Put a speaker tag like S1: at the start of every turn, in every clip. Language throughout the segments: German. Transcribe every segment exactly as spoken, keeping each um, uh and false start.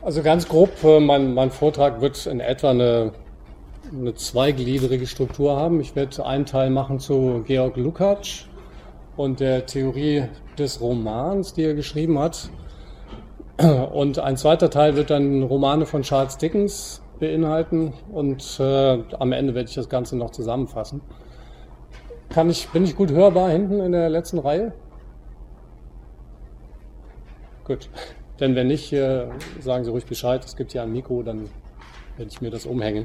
S1: Also ganz grob, mein, mein Vortrag wird in etwa eine, eine zweigliedrige Struktur haben. Ich werde einen Teil machen zu Georg Lukács und der Theorie des Romans, die er geschrieben hat. Und ein zweiter Teil wird dann Romane von Charles Dickens beinhalten und äh, am Ende werde ich das Ganze noch zusammenfassen. Kann ich, bin ich gut hörbar hinten in der letzten Reihe? Gut. Denn wenn nicht, äh, sagen Sie ruhig Bescheid, es gibt hier ein Mikro, dann werde ich mir das umhängen.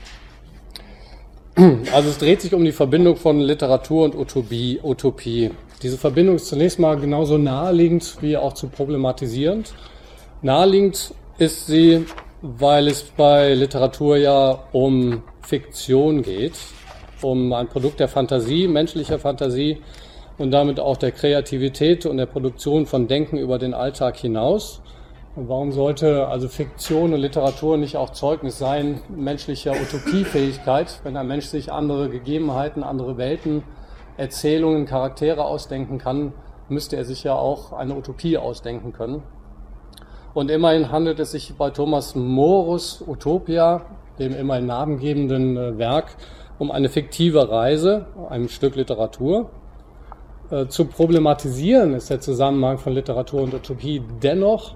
S1: Also es dreht sich um die Verbindung von Literatur und Utopie. Utopie. Diese Verbindung ist zunächst mal genauso naheliegend wie auch zu problematisierend. Naheliegend ist sie, weil es bei Literatur ja um Fiktion geht, um ein Produkt der Fantasie, menschlicher Fantasie, und damit auch der Kreativität und der Produktion von Denken über den Alltag hinaus. Und warum sollte also Fiktion und Literatur nicht auch Zeugnis sein menschlicher Utopiefähigkeit, wenn ein Mensch sich andere Gegebenheiten, andere Welten, Erzählungen, Charaktere ausdenken kann, müsste er sich ja auch eine Utopie ausdenken können. Und immerhin handelt es sich bei Thomas Morus Utopia, dem immerhin namengebenden Werk, um eine fiktive Reise, ein Stück Literatur. Zu problematisieren ist der Zusammenhang von Literatur und Utopie dennoch,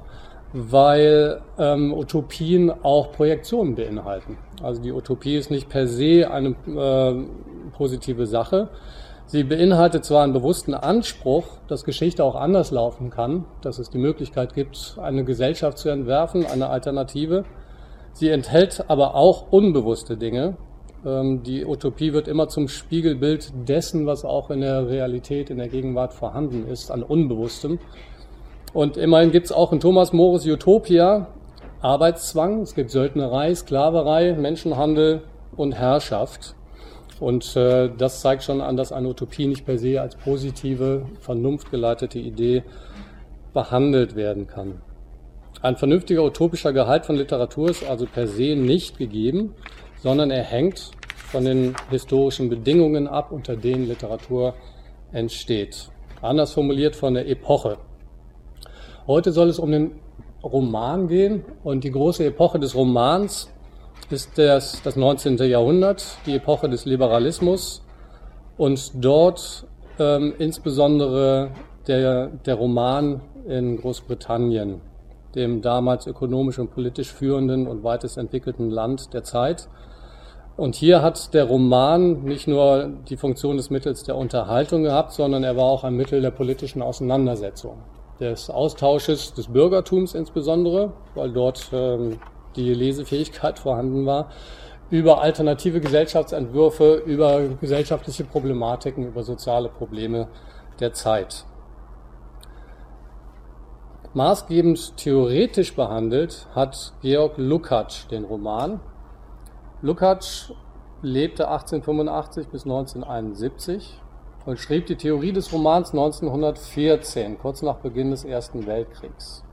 S1: weil ähm, Utopien auch Projektionen beinhalten. Also die Utopie ist nicht per se eine äh, positive Sache. Sie beinhaltet zwar einen bewussten Anspruch, dass Geschichte auch anders laufen kann, dass es die Möglichkeit gibt, eine Gesellschaft zu entwerfen, eine Alternative. Sie enthält aber auch unbewusste Dinge. Die Utopie wird immer zum Spiegelbild dessen, was auch in der Realität, in der Gegenwart vorhanden ist, an Unbewusstem. Und immerhin gibt es auch in Thomas Morus Utopia Arbeitszwang, es gibt Söldnerei, Sklaverei, Menschenhandel und Herrschaft. Und äh, das zeigt schon an, dass eine Utopie nicht per se als positive, vernunftgeleitete Idee behandelt werden kann. Ein vernünftiger utopischer Gehalt von Literatur ist also per se nicht gegeben, sondern er hängt von den historischen Bedingungen ab, unter denen Literatur entsteht. Anders formuliert von der Epoche. Heute soll es um den Roman gehen und die große Epoche des Romans ist das, das neunzehnte Jahrhundert, die Epoche des Liberalismus und dort ähm, insbesondere der, der Roman in Großbritannien, dem damals ökonomisch und politisch führenden und weitest entwickelten Land der Zeit. Und hier hat der Roman nicht nur die Funktion des Mittels der Unterhaltung gehabt, sondern er war auch ein Mittel der politischen Auseinandersetzung, des Austausches des Bürgertums insbesondere, weil dort ähm, die Lesefähigkeit vorhanden war, über alternative Gesellschaftsentwürfe, über gesellschaftliche Problematiken, über soziale Probleme der Zeit. Maßgebend theoretisch behandelt hat Georg Lukács den Roman. Lukács lebte achtzehnhundertfünfundachtzig bis neunzehnhunderteinundsiebzig und schrieb die Theorie des Romans neunzehnhundertvierzehn, kurz nach Beginn des Ersten Weltkriegs.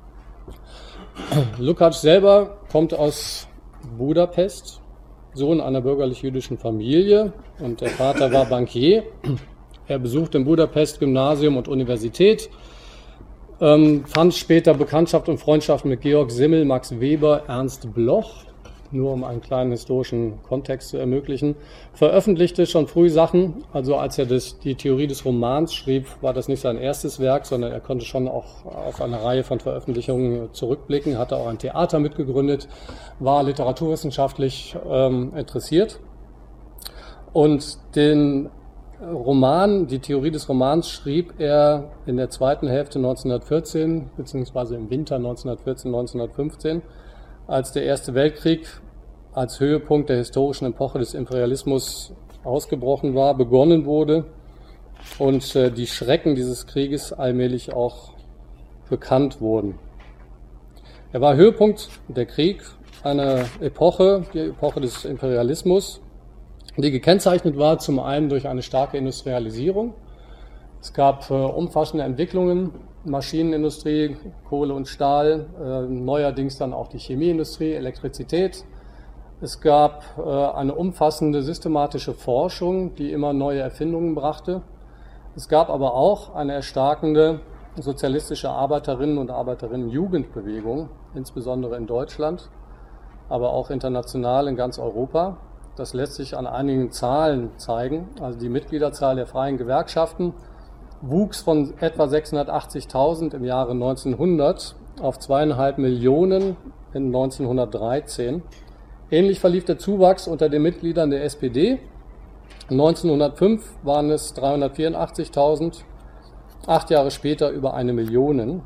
S1: Lukács selber kommt aus Budapest, Sohn einer bürgerlich-jüdischen Familie, und der Vater war Bankier. Er besuchte in Budapest Gymnasium und Universität, ähm, fand später Bekanntschaft und Freundschaft mit Georg Simmel, Max Weber, Ernst Bloch, nur um einen kleinen historischen Kontext zu ermöglichen, veröffentlichte schon früh Sachen. Also als er das, die Theorie des Romans schrieb, war das nicht sein erstes Werk, sondern er konnte schon auch auf eine Reihe von Veröffentlichungen zurückblicken, hatte auch ein Theater mitgegründet, war literaturwissenschaftlich ähm, interessiert. Und den Roman, die Theorie des Romans, schrieb er in der zweiten Hälfte neunzehnhundertvierzehn, beziehungsweise im Winter neunzehnhundertvierzehn, neunzehnhundertfünfzehn, als der Erste Weltkrieg als Höhepunkt der historischen Epoche des Imperialismus ausgebrochen war, begonnen wurde und äh, die Schrecken dieses Krieges allmählich auch bekannt wurden. Er war Höhepunkt, der Krieg, einer Epoche, die Epoche des Imperialismus, die gekennzeichnet war zum einen durch eine starke Industrialisierung. Es gab äh, umfassende Entwicklungen, Maschinenindustrie, Kohle und Stahl, äh, neuerdings dann auch die Chemieindustrie, Elektrizität. Es gab äh, eine umfassende systematische Forschung, die immer neue Erfindungen brachte. Es gab aber auch eine erstarkende sozialistische Arbeiterinnen und Arbeiterinnen-Jugendbewegung, insbesondere in Deutschland, aber auch international in ganz Europa. Das lässt sich an einigen Zahlen zeigen. Also die Mitgliederzahl der freien Gewerkschaften wuchs von etwa sechshundertachtzigtausend im Jahre neunzehnhundert auf zweieinhalb Millionen in neunzehnhundertdreizehn. Ähnlich verlief der Zuwachs unter den Mitgliedern der S P D. neunzehnhundertfünf waren es dreihundertvierundachtzigtausend, acht Jahre später über eine Million.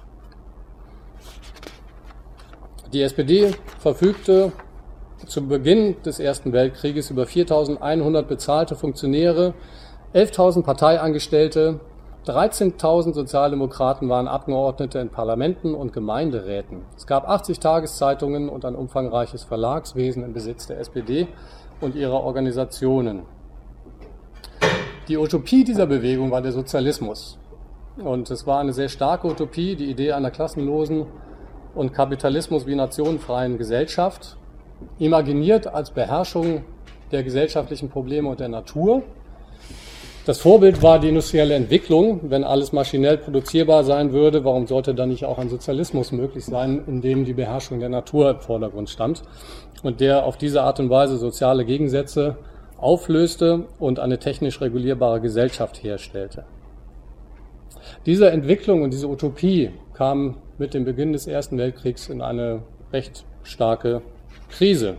S1: Die S P D verfügte zu Beginn des Ersten Weltkrieges über viertausendeinhundert bezahlte Funktionäre, elftausend Parteiangestellte, dreizehntausend Sozialdemokraten waren Abgeordnete in Parlamenten und Gemeinderäten. Es gab achtzig Tageszeitungen und ein umfangreiches Verlagswesen im Besitz der S P D und ihrer Organisationen. Die Utopie dieser Bewegung war der Sozialismus. Und es war eine sehr starke Utopie, die Idee einer klassenlosen und Kapitalismus wie nationenfreien Gesellschaft, imaginiert als Beherrschung der gesellschaftlichen Probleme und der Natur. Das Vorbild war die industrielle Entwicklung. Wenn alles maschinell produzierbar sein würde, warum sollte dann nicht auch ein Sozialismus möglich sein, in dem die Beherrschung der Natur im Vordergrund stand und der auf diese Art und Weise soziale Gegensätze auflöste und eine technisch regulierbare Gesellschaft herstellte. Diese Entwicklung und diese Utopie kam mit dem Beginn des Ersten Weltkriegs in eine recht starke Krise.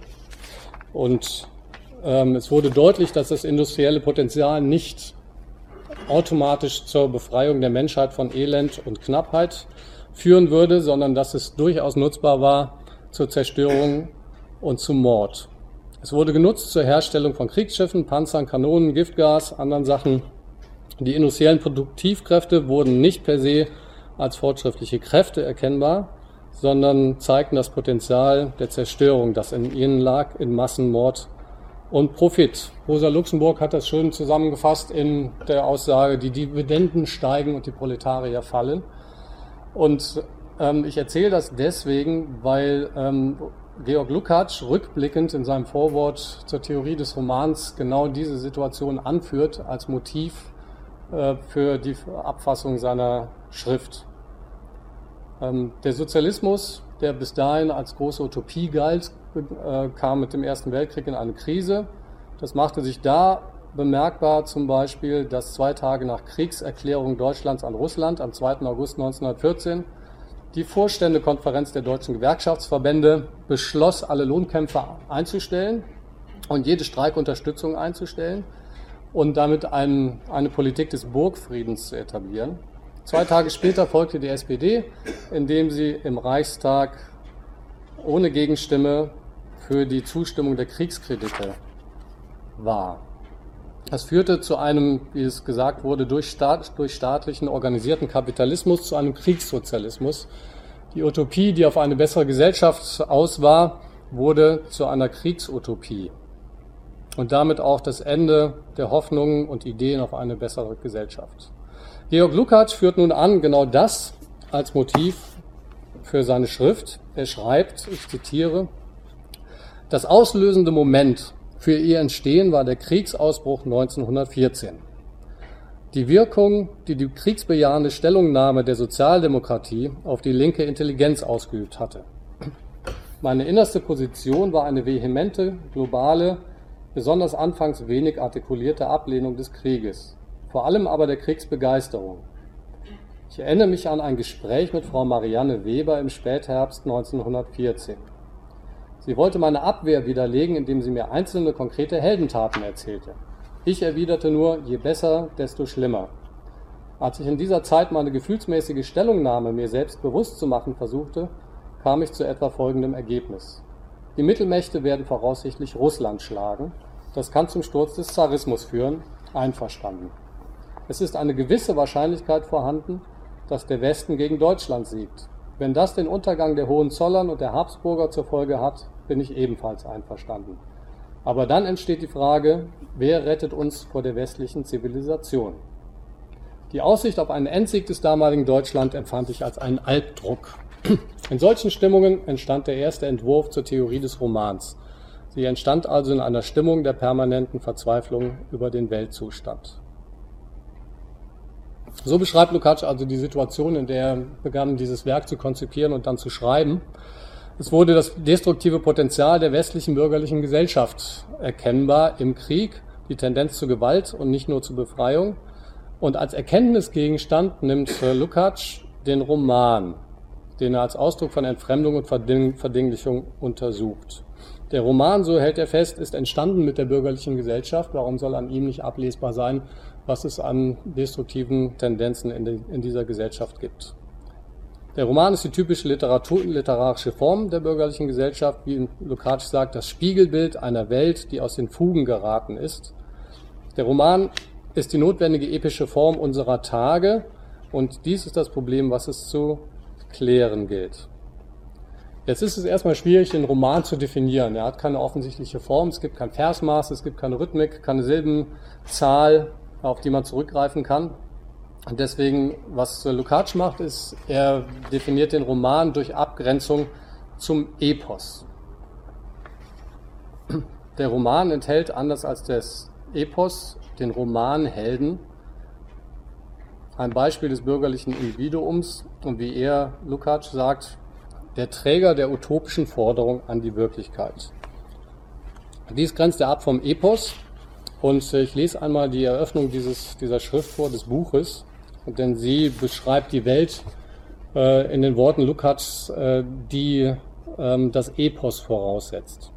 S1: Und ähm, es wurde deutlich, dass das industrielle Potenzial nicht automatisch zur Befreiung der Menschheit von Elend und Knappheit führen würde, sondern dass es durchaus nutzbar war zur Zerstörung und zum Mord. Es wurde genutzt zur Herstellung von Kriegsschiffen, Panzern, Kanonen, Giftgas, anderen Sachen. Die industriellen Produktivkräfte wurden nicht per se als fortschrittliche Kräfte erkennbar, sondern zeigten das Potenzial der Zerstörung, das in ihnen lag, in Massenmord und Profit. Rosa Luxemburg hat das schön zusammengefasst in der Aussage, die Dividenden steigen und die Proletarier fallen. Und ähm, ich erzähle das deswegen, weil ähm, Georg Lukács rückblickend in seinem Vorwort zur Theorie des Romans genau diese Situation anführt als Motiv äh, für die Abfassung seiner Schrift. Ähm, der Sozialismus, der bis dahin als große Utopie galt, äh, kam mit dem Ersten Weltkrieg in eine Krise. Das machte sich da bemerkbar, zum Beispiel, dass zwei Tage nach Kriegserklärung Deutschlands an Russland am zweiten August neunzehnhundertvierzehn die Vorständekonferenz der deutschen Gewerkschaftsverbände beschloss, alle Lohnkämpfe einzustellen und jede Streikunterstützung einzustellen und damit ein, eine Politik des Burgfriedens zu etablieren. Zwei Tage später folgte die S P D, indem sie im Reichstag ohne Gegenstimme für die Zustimmung der Kriegskredite war. Das führte zu einem, wie es gesagt wurde, durch, Staat, durch staatlichen organisierten Kapitalismus, zu einem Kriegssozialismus. Die Utopie, die auf eine bessere Gesellschaft aus war, wurde zu einer Kriegsutopie. Und damit auch das Ende der Hoffnungen und Ideen auf eine bessere Gesellschaft. Georg Lukács führt nun an, genau das als Motiv für seine Schrift. Er schreibt, ich zitiere, das auslösende Moment für ihr Entstehen war der Kriegsausbruch neunzehnhundertvierzehn. Die Wirkung, die die kriegsbejahende Stellungnahme der Sozialdemokratie auf die linke Intelligenz ausgeübt hatte. Meine innerste Position war eine vehemente, globale, besonders anfangs wenig artikulierte Ablehnung des Krieges, vor allem aber der Kriegsbegeisterung. Ich erinnere mich an ein Gespräch mit Frau Marianne Weber im Spätherbst neunzehnhundertvierzehn. Sie wollte meine Abwehr widerlegen, indem sie mir einzelne konkrete Heldentaten erzählte. Ich erwiderte nur, je besser, desto schlimmer. Als ich in dieser Zeit meine gefühlsmäßige Stellungnahme mir selbst bewusst zu machen versuchte, kam ich zu etwa folgendem Ergebnis. Die Mittelmächte werden voraussichtlich Russland schlagen. Das kann zum Sturz des Zarismus führen. Einverstanden. Es ist eine gewisse Wahrscheinlichkeit vorhanden, dass der Westen gegen Deutschland siegt. Wenn das den Untergang der Hohenzollern und der Habsburger zur Folge hat, bin ich ebenfalls einverstanden. Aber dann entsteht die Frage, wer rettet uns vor der westlichen Zivilisation? Die Aussicht auf einen Endsieg des damaligen Deutschland empfand ich als einen Albdruck. In solchen Stimmungen entstand der erste Entwurf zur Theorie des Romans. Sie entstand also in einer Stimmung der permanenten Verzweiflung über den Weltzustand. So beschreibt Lukács also die Situation, in der er begann, dieses Werk zu konzipieren und dann zu schreiben. Es wurde das destruktive Potenzial der westlichen bürgerlichen Gesellschaft erkennbar im Krieg, die Tendenz zur Gewalt und nicht nur zur Befreiung. Und als Erkenntnisgegenstand nimmt Lukács den Roman, den er als Ausdruck von Entfremdung und Verdinglichung untersucht. Der Roman, so hält er fest, ist entstanden mit der bürgerlichen Gesellschaft. Warum soll an ihm nicht ablesbar sein, was es an destruktiven Tendenzen in, de, in dieser Gesellschaft gibt? Der Roman ist die typische Literatur, literarische Form der bürgerlichen Gesellschaft, wie Lukács sagt, das Spiegelbild einer Welt, die aus den Fugen geraten ist. Der Roman ist die notwendige epische Form unserer Tage und dies ist das Problem, was es zu klären gilt. Jetzt ist es erstmal schwierig, den Roman zu definieren. Er hat keine offensichtliche Form, es gibt kein Versmaß, es gibt keine Rhythmik, keine Silbenzahl, auf die man zurückgreifen kann. Und deswegen, was Lukács macht, ist, er definiert den Roman durch Abgrenzung zum Epos. Der Roman enthält, anders als das Epos, den Romanhelden, ein Beispiel des bürgerlichen Individuums und wie er, Lukács, sagt, der Träger der utopischen Forderung an die Wirklichkeit. Dies grenzt er ab vom Epos und ich lese einmal die Eröffnung dieses, dieser Schrift vor, des Buches, denn sie beschreibt die Welt äh, in den Worten Lukács, äh, die äh, das Epos voraussetzt.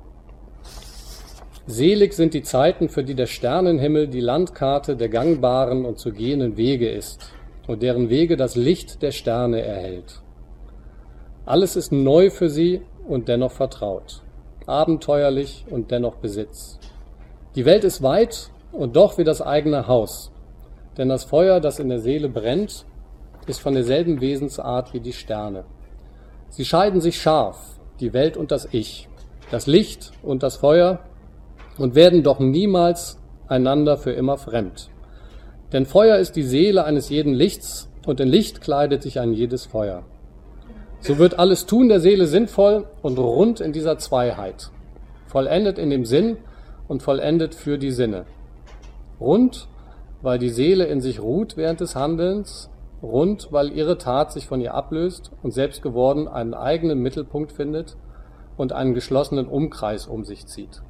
S1: Selig sind die Zeiten, für die der Sternenhimmel die Landkarte der gangbaren und zu gehenden Wege ist und deren Wege das Licht der Sterne erhält. Alles ist neu für sie und dennoch vertraut, abenteuerlich und dennoch Besitz. Die Welt ist weit und doch wie das eigene Haus, denn das Feuer, das in der Seele brennt, ist von derselben Wesensart wie die Sterne. Sie scheiden sich scharf, die Welt und das Ich, das Licht und das Feuer, und werden doch niemals einander für immer fremd. Denn Feuer ist die Seele eines jeden Lichts und in Licht kleidet sich ein jedes Feuer. So wird alles Tun der Seele sinnvoll und rund in dieser Zweiheit, vollendet in dem Sinn und vollendet für die Sinne. Rund, weil die Seele in sich ruht während des Handelns, rund, weil ihre Tat sich von ihr ablöst und selbst geworden einen eigenen Mittelpunkt findet und einen geschlossenen Umkreis um sich zieht.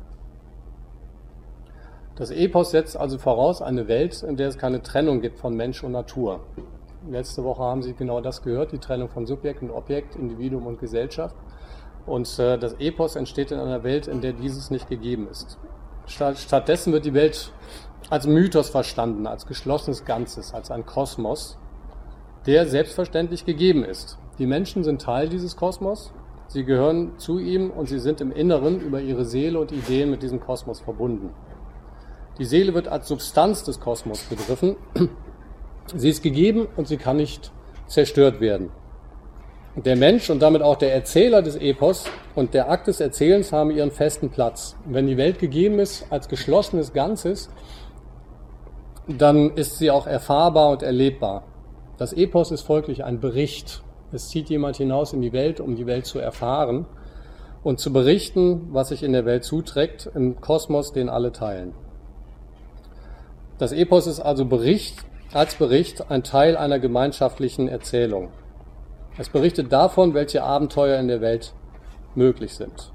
S1: Das Epos setzt also voraus eine Welt, in der es keine Trennung gibt von Mensch und Natur. Letzte Woche haben Sie genau das gehört, die Trennung von Subjekt und Objekt, Individuum und Gesellschaft. Und äh, das Epos entsteht in einer Welt, in der dieses nicht gegeben ist. Statt, stattdessen wird die Welt als Mythos verstanden, als geschlossenes Ganzes, als ein Kosmos, der selbstverständlich gegeben ist. Die Menschen sind Teil dieses Kosmos, sie gehören zu ihm und sie sind im Inneren über ihre Seele und Ideen mit diesem Kosmos verbunden. Die Seele wird als Substanz des Kosmos begriffen. Sie ist gegeben und sie kann nicht zerstört werden. Der Mensch und damit auch der Erzähler des Epos und der Akt des Erzählens haben ihren festen Platz. Wenn die Welt gegeben ist als geschlossenes Ganzes, dann ist sie auch erfahrbar und erlebbar. Das Epos ist folglich ein Bericht. Es zieht jemand hinaus in die Welt, um die Welt zu erfahren und zu berichten, was sich in der Welt zuträgt, im Kosmos, den alle teilen. Das Epos ist also Bericht, als Bericht ein Teil einer gemeinschaftlichen Erzählung. Es berichtet davon, welche Abenteuer in der Welt möglich sind.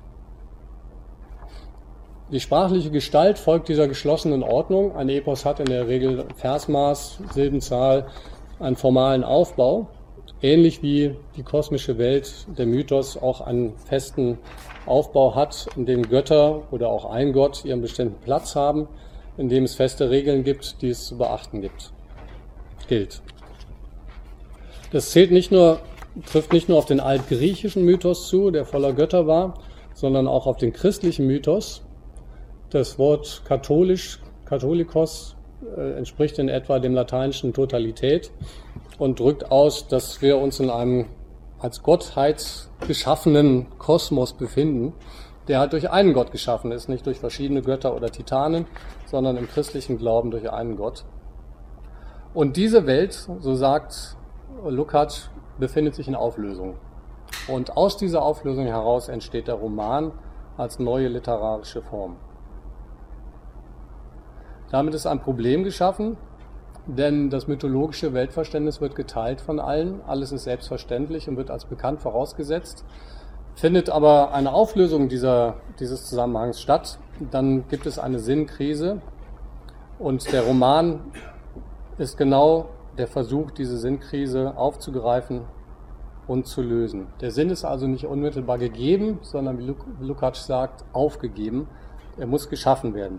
S1: Die sprachliche Gestalt folgt dieser geschlossenen Ordnung. Ein Epos hat in der Regel Versmaß, Silbenzahl, einen formalen Aufbau, ähnlich wie die kosmische Welt, der Mythos, auch einen festen Aufbau hat, in dem Götter oder auch ein Gott ihren bestimmten Platz haben, in dem es feste Regeln gibt, die es zu beachten gibt, gilt. Das zählt nicht nur, trifft nicht nur auf den altgriechischen Mythos zu, der voller Götter war, sondern auch auf den christlichen Mythos. Das Wort katholisch, Katholikos, äh, entspricht in etwa dem lateinischen Totalität und drückt aus, dass wir uns in einem als Gottheit geschaffenen Kosmos befinden, der halt durch einen Gott geschaffen ist, nicht durch verschiedene Götter oder Titanen, sondern im christlichen Glauben durch einen Gott. Und diese Welt, so sagt Lukács, befindet sich in Auflösung. Und aus dieser Auflösung heraus entsteht der Roman als neue literarische Form. Damit ist ein Problem geschaffen, denn das mythologische Weltverständnis wird geteilt von allen, alles ist selbstverständlich und wird als bekannt vorausgesetzt. Findet aber eine Auflösung dieser, dieses Zusammenhangs statt, dann gibt es eine Sinnkrise und der Roman ist genau der Versuch, diese Sinnkrise aufzugreifen und zu lösen. Der Sinn ist also nicht unmittelbar gegeben, sondern wie Lukács sagt, aufgegeben. Er muss geschaffen werden.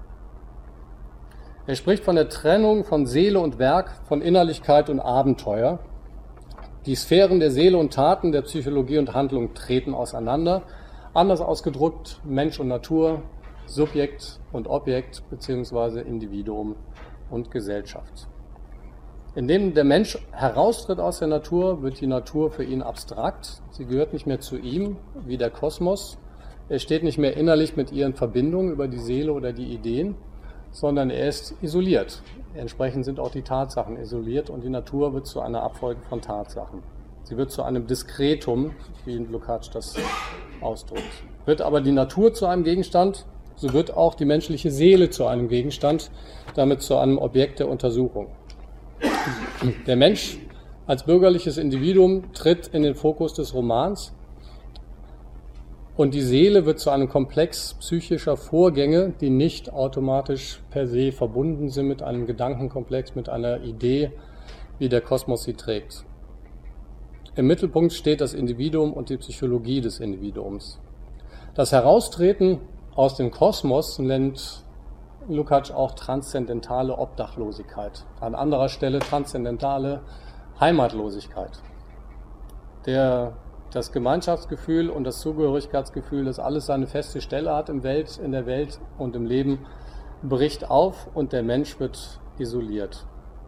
S1: Er spricht von der Trennung von Seele und Werk, von Innerlichkeit und Abenteuer. Die Sphären der Seele und Taten, der Psychologie und Handlung treten auseinander. Anders ausgedrückt Mensch und Natur, Subjekt und Objekt bzw. Individuum und Gesellschaft. Indem der Mensch heraustritt aus der Natur, wird die Natur für ihn abstrakt. Sie gehört nicht mehr zu ihm, wie der Kosmos. Er steht nicht mehr innerlich mit ihr in Verbindung über die Seele oder die Ideen, sondern er ist isoliert. Entsprechend sind auch die Tatsachen isoliert und die Natur wird zu einer Abfolge von Tatsachen. Sie wird zu einem Diskretum, wie Lukács das ausdrückt. Wird aber die Natur zu einem Gegenstand, so wird auch die menschliche Seele zu einem Gegenstand, damit zu einem Objekt der Untersuchung. Der Mensch als bürgerliches Individuum tritt in den Fokus des Romans und die Seele wird zu einem Komplex psychischer Vorgänge, die nicht automatisch per se verbunden sind mit einem Gedankenkomplex, mit einer Idee, wie der Kosmos sie trägt. Im Mittelpunkt steht das Individuum und die Psychologie des Individuums. Das Heraustreten aus dem Kosmos nennt Lukács auch transzendentale Obdachlosigkeit. An anderer Stelle transzendentale Heimatlosigkeit. Der, das Gemeinschaftsgefühl und das Zugehörigkeitsgefühl, das alles seine feste Stelle hat im Welt, in der Welt und im Leben, bricht auf und der Mensch wird isoliert.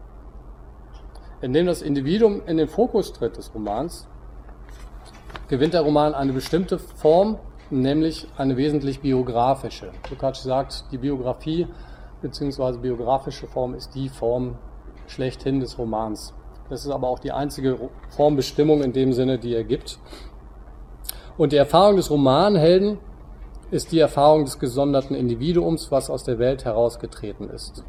S1: Indem das Individuum in den Fokus tritt des Romans, gewinnt der Roman eine bestimmte Form, nämlich eine wesentlich biografische. Lukács sagt, die Biografie bzw. biografische Form ist die Form schlechthin des Romans. Das ist aber auch die einzige Formbestimmung in dem Sinne, die er gibt. Und die Erfahrung des Romanhelden ist die Erfahrung des gesonderten Individuums, was aus der Welt herausgetreten ist.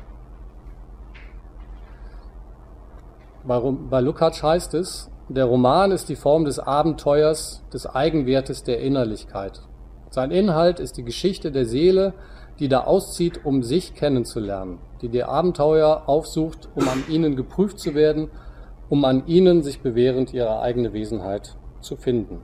S1: Bei, bei Lukács heißt es, der Roman ist die Form des Abenteuers, des Eigenwertes der Innerlichkeit. Sein Inhalt ist die Geschichte der Seele, die da auszieht, um sich kennenzulernen, die die Abenteuer aufsucht, um an ihnen geprüft zu werden, um an ihnen sich bewährend ihre eigene Wesenheit zu finden.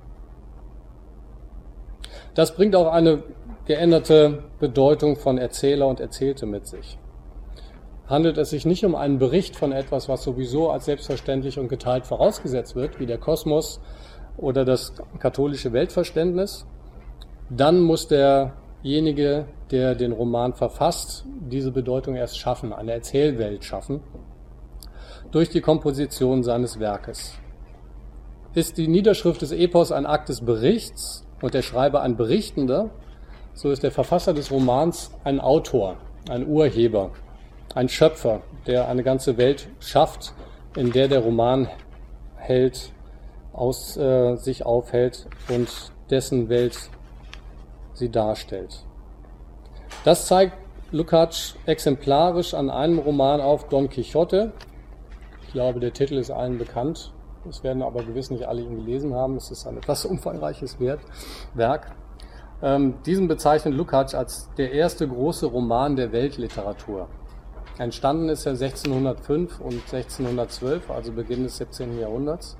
S1: Das bringt auch eine geänderte Bedeutung von Erzähler und Erzählte mit sich. Handelt es sich nicht um einen Bericht von etwas, was sowieso als selbstverständlich und geteilt vorausgesetzt wird, wie der Kosmos oder das katholische Weltverständnis, dann muss derjenige, der den Roman verfasst, diese Bedeutung erst schaffen, eine Erzählwelt schaffen, durch die Komposition seines Werkes. Ist die Niederschrift des Epos ein Akt des Berichts und der Schreiber ein Berichtender, so ist der Verfasser des Romans ein Autor, ein Urheber, ein Schöpfer, der eine ganze Welt schafft, in der der Romanheld aus, äh, sich aufhält und dessen Welt sie darstellt. Das zeigt Lukács exemplarisch an einem Roman auf, Don Quixote. Ich glaube, der Titel ist allen bekannt. Es werden aber gewiss nicht alle ihn gelesen haben. Es ist ein etwas umfangreiches Werk. Ähm, diesen bezeichnet Lukács als der erste große Roman der Weltliteratur. Entstanden ist er sechzehnhundertfünf und sechzehnhundertzwölf, also Beginn des siebzehnten Jahrhunderts.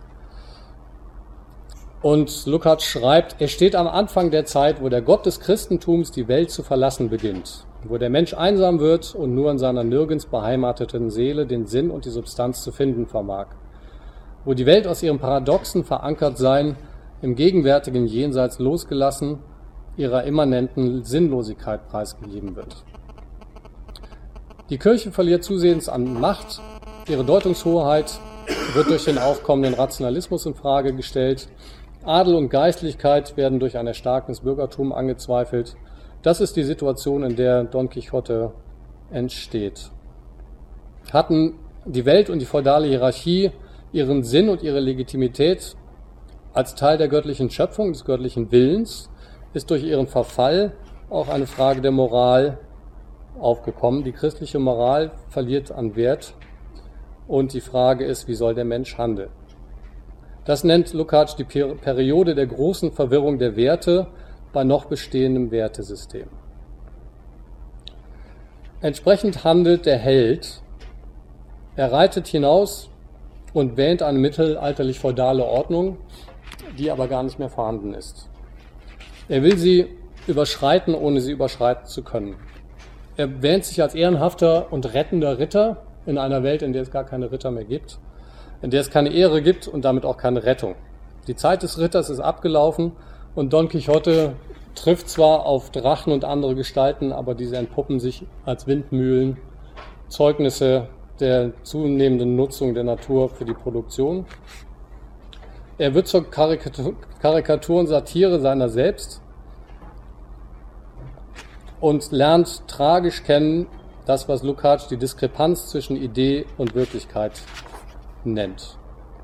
S1: Und Lukács schreibt, er steht am Anfang der Zeit, wo der Gott des Christentums die Welt zu verlassen beginnt, wo der Mensch einsam wird und nur in seiner nirgends beheimateten Seele den Sinn und die Substanz zu finden vermag, wo die Welt aus ihrem Paradoxen verankert sein, im gegenwärtigen Jenseits losgelassen, ihrer immanenten Sinnlosigkeit preisgegeben wird. Die Kirche verliert zusehends an Macht, ihre Deutungshoheit wird durch den aufkommenden Rationalismus in Frage gestellt, Adel und Geistlichkeit werden durch ein erstarkendes Bürgertum angezweifelt. Das ist die Situation, in der Don Quixote entsteht. Hatten die Welt und die feudale Hierarchie ihren Sinn und ihre Legitimität als Teil der göttlichen Schöpfung, des göttlichen Willens, ist durch ihren Verfall auch eine Frage der Moral aufgekommen. Die christliche Moral verliert an Wert und die Frage ist, wie soll der Mensch handeln? Das nennt Lukács die Periode der großen Verwirrung der Werte bei noch bestehendem Wertesystem. Entsprechend handelt der Held. Er reitet hinaus und wähnt eine mittelalterlich-feudale Ordnung, die aber gar nicht mehr vorhanden ist. Er will sie überschreiten, ohne sie überschreiten zu können. Er wähnt sich als ehrenhafter und rettender Ritter in einer Welt, in der es gar keine Ritter mehr gibt, in der es keine Ehre gibt und damit auch keine Rettung. Die Zeit des Ritters ist abgelaufen und Don Quixote trifft zwar auf Drachen und andere Gestalten, aber diese entpuppen sich als Windmühlen, Zeugnisse der zunehmenden Nutzung der Natur für die Produktion. Er wird zur Karikatur, Karikatur und Satire seiner selbst und lernt tragisch kennen, das, was Lukács die Diskrepanz zwischen Idee und Wirklichkeit nennt.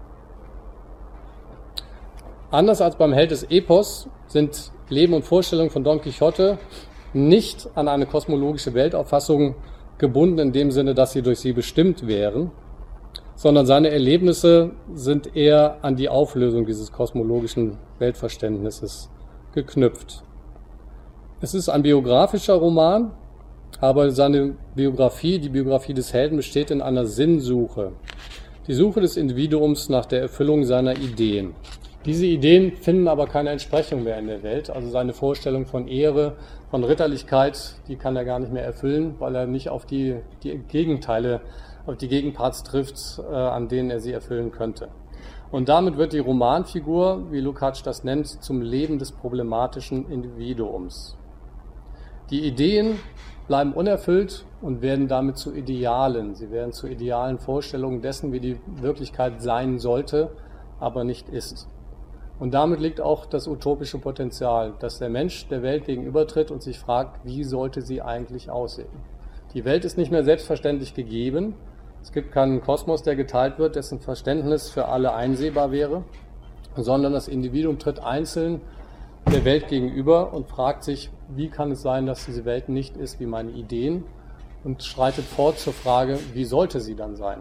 S1: Anders als beim Held des Epos sind Leben und Vorstellungen von Don Quixote nicht an eine kosmologische Weltauffassung gebunden in dem Sinne, dass sie durch sie bestimmt wären, sondern seine Erlebnisse sind eher an die Auflösung dieses kosmologischen Weltverständnisses geknüpft. Es ist ein biografischer Roman, aber seine Biografie, die Biografie des Helden, besteht in einer Sinnsuche. Die Suche des Individuums nach der Erfüllung seiner Ideen. Diese Ideen finden aber keine Entsprechung mehr in der Welt. Also seine Vorstellung von Ehre, von Ritterlichkeit, die kann er gar nicht mehr erfüllen, weil er nicht auf die, die Gegenteile, auf die Gegenparts trifft, äh, an denen er sie erfüllen könnte. Und damit wird die Romanfigur, wie Lukács das nennt, zum Leben des problematischen Individuums. Die Ideen bleiben unerfüllt und werden damit zu Idealen. Sie werden zu idealen Vorstellungen dessen, wie die Wirklichkeit sein sollte, aber nicht ist. Und damit liegt auch das utopische Potenzial, dass der Mensch der Welt gegenübertritt und sich fragt, wie sollte sie eigentlich aussehen. Die Welt ist nicht mehr selbstverständlich gegeben. Es gibt keinen Kosmos, der geteilt wird, dessen Verständnis für alle einsehbar wäre, sondern das Individuum tritt einzeln der Welt gegenüber und fragt sich, wie kann es sein, dass diese Welt nicht ist wie meine Ideen, und schreitet fort zur Frage, wie sollte sie dann sein?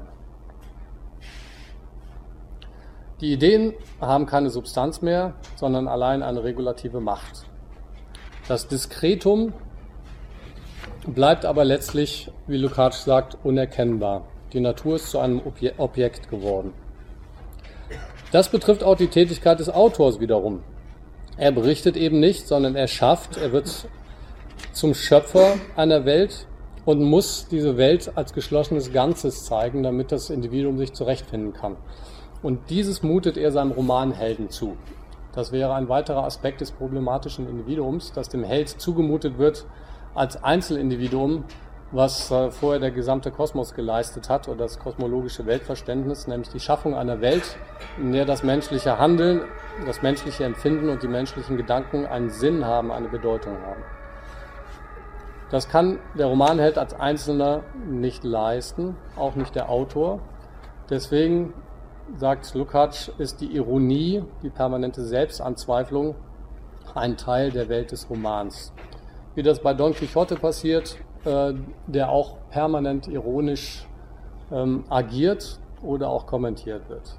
S1: Die Ideen haben keine Substanz mehr, sondern allein eine regulative Macht. Das Diskretum bleibt aber letztlich, wie Lukács sagt, unerkennbar. Die Natur ist zu einem Objekt geworden. Das betrifft auch die Tätigkeit des Autors wiederum. Er berichtet eben nicht, sondern er schafft, er wird zum Schöpfer einer Welt und muss diese Welt als geschlossenes Ganzes zeigen, damit das Individuum sich zurechtfinden kann. Und dieses mutet er seinem Romanhelden zu. Das wäre ein weiterer Aspekt des problematischen Individuums, dass dem Held zugemutet wird als Einzelindividuum, was äh, vorher der gesamte Kosmos geleistet hat, oder das kosmologische Weltverständnis, nämlich die Schaffung einer Welt, in der das menschliche Handeln, das menschliche Empfinden und die menschlichen Gedanken einen Sinn haben, eine Bedeutung haben. Das kann der Romanheld als Einzelner nicht leisten, auch nicht der Autor. Deswegen, sagt Lukács, ist die Ironie, die permanente Selbstanzweiflung, ein Teil der Welt des Romans. Wie das bei Don Quixote passiert, äh, der auch permanent ironisch ähm, agiert oder auch kommentiert wird.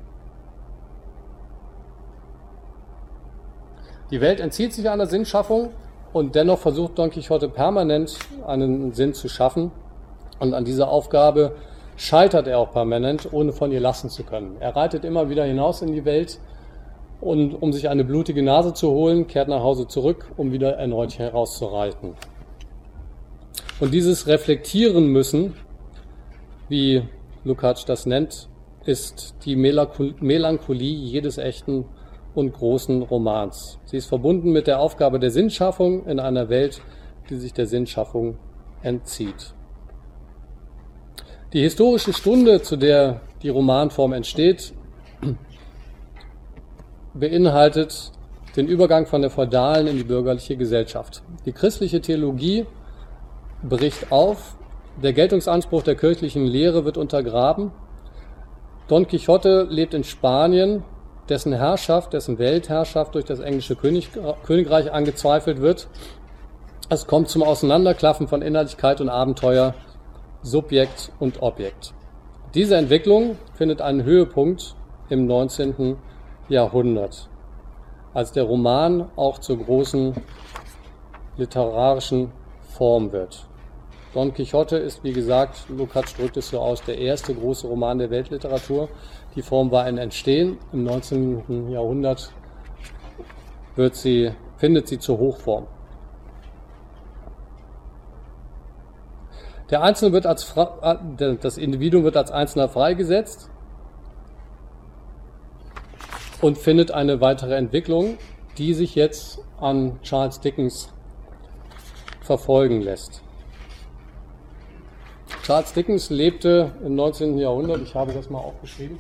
S1: Die Welt entzieht sich einer Sinnschaffung und dennoch versucht Don Quixote permanent einen Sinn zu schaffen, und an dieser Aufgabe scheitert er auch permanent, ohne von ihr lassen zu können. Er reitet immer wieder hinaus in die Welt, und um sich eine blutige Nase zu holen, kehrt nach Hause zurück, um wieder erneut herauszureiten. Und dieses Reflektieren müssen, wie Lukács das nennt, ist die Melancholie jedes echten und großen Romans. Sie ist verbunden mit der Aufgabe der Sinnschaffung in einer Welt, die sich der Sinnschaffung entzieht. Die historische Stunde, zu der die Romanform entsteht, beinhaltet den Übergang von der feudalen in die bürgerliche Gesellschaft. Die christliche Theologie bricht auf, der Geltungsanspruch der kirchlichen Lehre wird untergraben. Don Quixote lebt in Spanien, dessen Herrschaft, dessen Weltherrschaft durch das englische König, Königreich angezweifelt wird. Es kommt zum Auseinanderklaffen von Inhaltlichkeit und Abenteuer, Subjekt und Objekt. Diese Entwicklung findet einen Höhepunkt im neunzehnten Jahrhundert, als der Roman auch zur großen literarischen Form wird. Don Quixote ist, wie gesagt, Lukács drückt es so aus, der erste große Roman der Weltliteratur. Die Form war ein Entstehen. Im neunzehnten Jahrhundert wird sie, findet sie zur Hochform. Der Einzelne wird als, das Individuum wird als Einzelner freigesetzt und findet eine weitere Entwicklung, die sich jetzt an Charles Dickens verfolgen lässt. Charles Dickens lebte im neunzehnten Jahrhundert, ich habe das mal aufgeschrieben.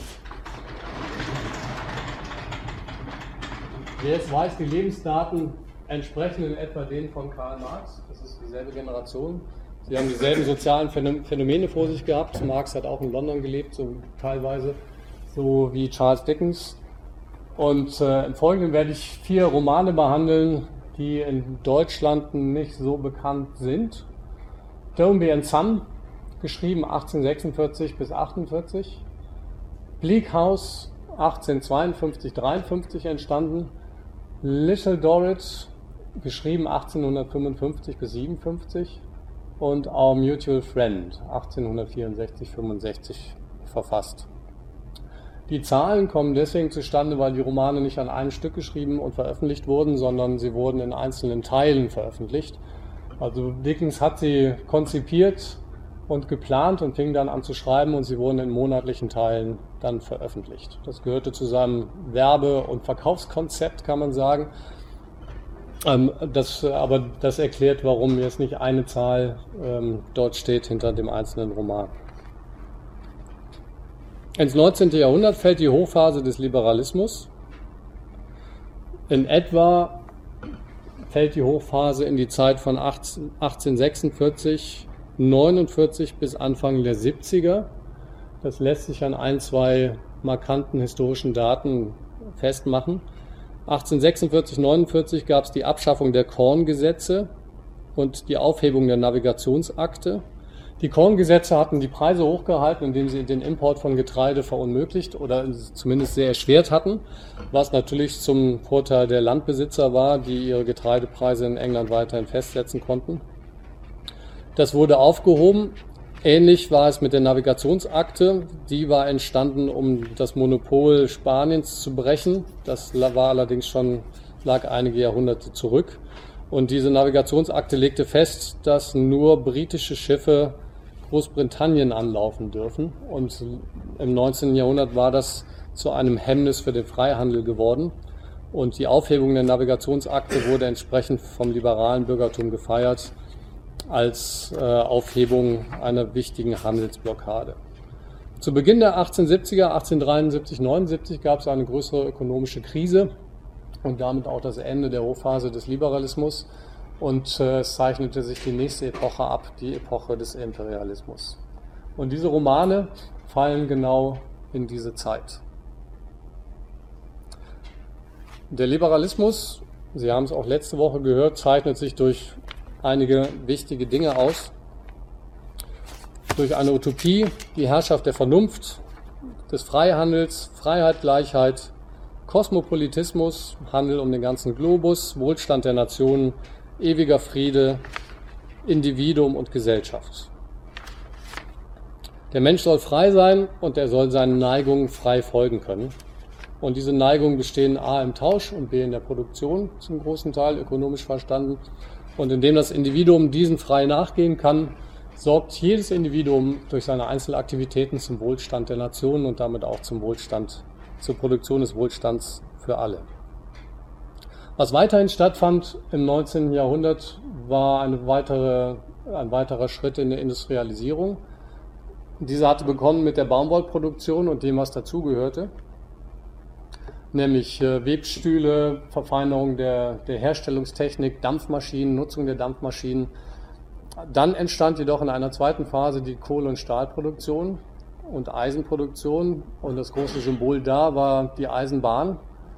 S1: Wer jetzt weiß, die Lebensdaten entsprechen in etwa denen von Karl Marx, das ist dieselbe Generation. Sie haben dieselben sozialen Phänomene vor sich gehabt. Marx hat auch in London gelebt, so teilweise, so wie Charles Dickens. Und äh, im Folgenden werde ich vier Romane behandeln, die in Deutschland nicht so bekannt sind. Dombey and Son, geschrieben achtzehnhundertsechsundvierzig bis achtundvierzig. Bleak House, achtzehnhundertzweiundfünfzig bis dreiundfünfzig entstanden. Little Dorrit, geschrieben achtzehnhundertfünfundfünfzig bis siebenundfünfzig. Und Our Mutual Friend, achtzehnhundertvierundsechzig bis fünfundsechzig verfasst. Die Zahlen kommen deswegen zustande, weil die Romane nicht an einem Stück geschrieben und veröffentlicht wurden, sondern sie wurden in einzelnen Teilen veröffentlicht. Also Dickens hat sie konzipiert und geplant und fing dann an zu schreiben und sie wurden in monatlichen Teilen dann veröffentlicht. Das gehörte zu seinem Werbe- und Verkaufskonzept, kann man sagen. Ähm, das, aber das erklärt, warum jetzt nicht eine Zahl ähm, dort steht hinter dem einzelnen Roman. Ins neunzehnte Jahrhundert fällt die Hochphase des Liberalismus. In etwa fällt die Hochphase in die Zeit von achtzehnhundertsechsundvierzig, neunundvierzig bis Anfang der siebziger. Das lässt sich an ein, zwei markanten historischen Daten festmachen. achtzehnhundertsechsundvierzig, neunundvierzig gab es die Abschaffung der Korngesetze und die Aufhebung der Navigationsakte. Die Korngesetze hatten die Preise hochgehalten, indem sie den Import von Getreide verunmöglicht oder zumindest sehr erschwert hatten, was natürlich zum Vorteil der Landbesitzer war, die ihre Getreidepreise in England weiterhin festsetzen konnten. Das wurde aufgehoben. Ähnlich war es mit der Navigationsakte. Die war entstanden, um das Monopol Spaniens zu brechen. Das war allerdings schon, lag einige Jahrhunderte zurück. Und diese Navigationsakte legte fest, dass nur britische Schiffe Großbritannien anlaufen dürfen. Und im neunzehnten Jahrhundert war das zu einem Hemmnis für den Freihandel geworden. Und die Aufhebung der Navigationsakte wurde entsprechend vom liberalen Bürgertum gefeiert als äh, Aufhebung einer wichtigen Handelsblockade. Zu Beginn der achtzehnhundertsiebziger, achtzehnhundertdreiundsiebzig, neunundsiebzig gab es eine größere ökonomische Krise und damit auch das Ende der Hochphase des Liberalismus. Und äh, es zeichnete sich die nächste Epoche ab, die Epoche des Imperialismus. Und diese Romane fallen genau in diese Zeit. Der Liberalismus, Sie haben es auch letzte Woche gehört, zeichnet sich durch einige wichtige Dinge aus. Durch eine Utopie, die Herrschaft der Vernunft, des Freihandels, Freiheit, Gleichheit, Kosmopolitismus, Handel um den ganzen Globus, Wohlstand der Nationen, ewiger Friede, Individuum und Gesellschaft. Der Mensch soll frei sein und er soll seinen Neigungen frei folgen können. Und diese Neigungen bestehen a. im Tausch und b. in der Produktion, zum großen Teil ökonomisch verstanden. Und indem das Individuum diesen frei nachgehen kann, sorgt jedes Individuum durch seine Einzelaktivitäten zum Wohlstand der Nationen und damit auch zum Wohlstand, zur Produktion des Wohlstands für alle. Was weiterhin stattfand im neunzehnten Jahrhundert, war eine weitere, ein weiterer Schritt in der Industrialisierung. Diese hatte begonnen mit der Baumwollproduktion und dem, was dazugehörte, nämlich äh, Webstühle, Verfeinerung der, der Herstellungstechnik, Dampfmaschinen, Nutzung der Dampfmaschinen. Dann entstand jedoch in einer zweiten Phase die Kohle- und Stahlproduktion und Eisenproduktion und das große Symbol da war die Eisenbahn,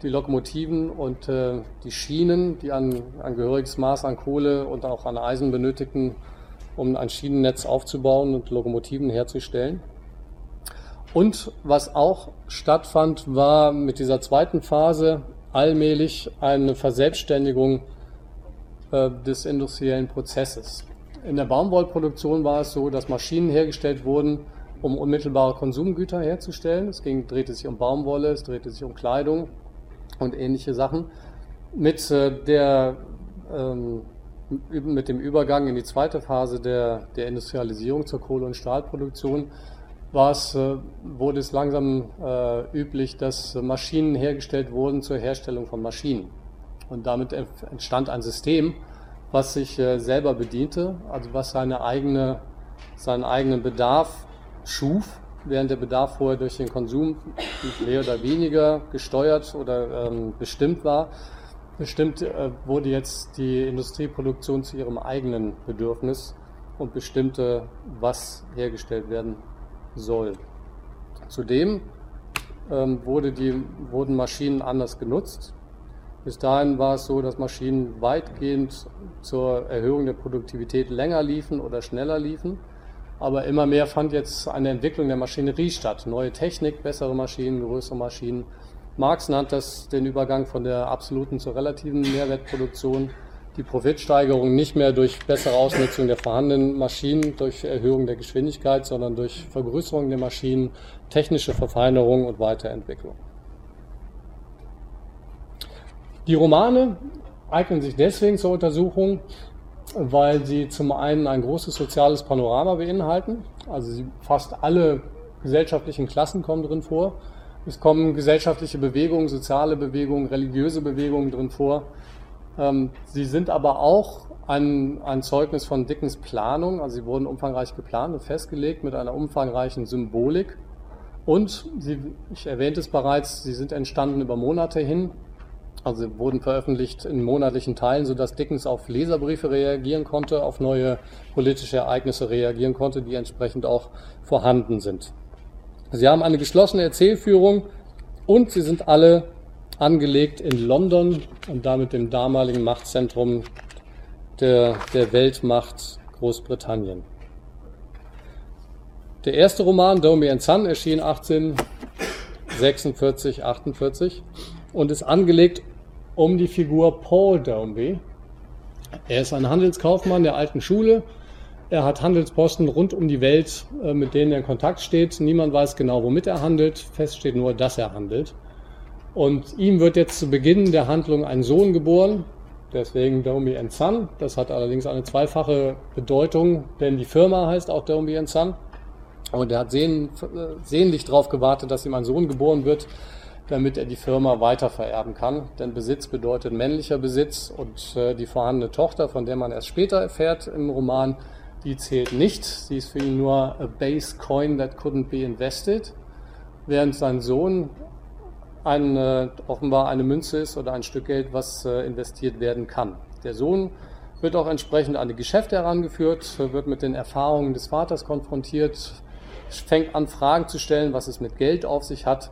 S1: die Lokomotiven und äh, die Schienen, die ein, ein gehöriges Maß an Kohle und auch an Eisen benötigten, um ein Schienennetz aufzubauen und Lokomotiven herzustellen. Und was auch stattfand, war mit dieser zweiten Phase allmählich eine Verselbstständigung äh, des industriellen Prozesses. In der Baumwollproduktion war es so, dass Maschinen hergestellt wurden, um unmittelbare Konsumgüter herzustellen. Es ging, drehte sich um Baumwolle, es drehte sich um Kleidung und ähnliche Sachen. Mit, äh, der, ähm, mit dem Übergang in die zweite Phase der, der Industrialisierung zur Kohle- und Stahlproduktion war es, äh, wurde es langsam äh, üblich, dass Maschinen hergestellt wurden zur Herstellung von Maschinen. Und damit entstand ein System, was sich äh, selber bediente, also was seine eigene, seinen eigenen Bedarf schuf, während der Bedarf vorher durch den Konsum mehr oder weniger gesteuert oder ähm, bestimmt war. Bestimmt äh, wurde jetzt die Industrieproduktion zu ihrem eigenen Bedürfnis und bestimmte, was hergestellt werden soll. Zudem ähm, wurde die, wurden Maschinen anders genutzt. Bis dahin war es so, dass Maschinen weitgehend zur Erhöhung der Produktivität länger liefen oder schneller liefen. Aber immer mehr fand jetzt eine Entwicklung der Maschinerie statt. Neue Technik, bessere Maschinen, größere Maschinen. Marx nannte das den Übergang von der absoluten zur relativen Mehrwertproduktion. Die Profitsteigerung nicht mehr durch bessere Ausnutzung der vorhandenen Maschinen, durch Erhöhung der Geschwindigkeit, sondern durch Vergrößerung der Maschinen, technische Verfeinerung und Weiterentwicklung. Die Romane eignen sich deswegen zur Untersuchung, weil sie zum einen ein großes soziales Panorama beinhalten, also sie fast alle gesellschaftlichen Klassen kommen drin vor. Es kommen gesellschaftliche Bewegungen, soziale Bewegungen, religiöse Bewegungen drin vor. Sie sind aber auch ein, ein Zeugnis von Dickens Planung, also sie wurden umfangreich geplant und festgelegt mit einer umfangreichen Symbolik. Und, sie, ich erwähnte es bereits, sie sind entstanden über Monate hin, also sie wurden veröffentlicht in monatlichen Teilen, sodass Dickens auf Leserbriefe reagieren konnte, auf neue politische Ereignisse reagieren konnte, die entsprechend auch vorhanden sind. Sie haben eine geschlossene Erzählführung und sie sind alle angelegt in London und damit dem damaligen Machtzentrum der, der Weltmacht Großbritannien. Der erste Roman, Dombey and Son, erschien achtzehnhundertsechsundvierzig, achtundvierzig und ist angelegt um die Figur Paul Dombey. Er ist ein Handelskaufmann der alten Schule. Er hat Handelsposten rund um die Welt, mit denen er in Kontakt steht. Niemand weiß genau, womit er handelt. Fest steht nur, dass er handelt. Und ihm wird jetzt zu Beginn der Handlung ein Sohn geboren, deswegen Dombey and Son. Das hat allerdings eine zweifache Bedeutung, denn die Firma heißt auch Dombey and Son. Und er hat sehn, sehnlich darauf gewartet, dass ihm ein Sohn geboren wird, damit er die Firma weitervererben kann. Denn Besitz bedeutet männlicher Besitz und äh, die vorhandene Tochter, von der man erst später erfährt im Roman, die zählt nicht. Sie ist für ihn nur a base coin that couldn't be invested, während sein Sohn ein, äh, offenbar eine Münze ist oder ein Stück Geld, was äh, investiert werden kann. Der Sohn wird auch entsprechend an die Geschäfte herangeführt, wird mit den Erfahrungen des Vaters konfrontiert, fängt an, Fragen zu stellen, was es mit Geld auf sich hat.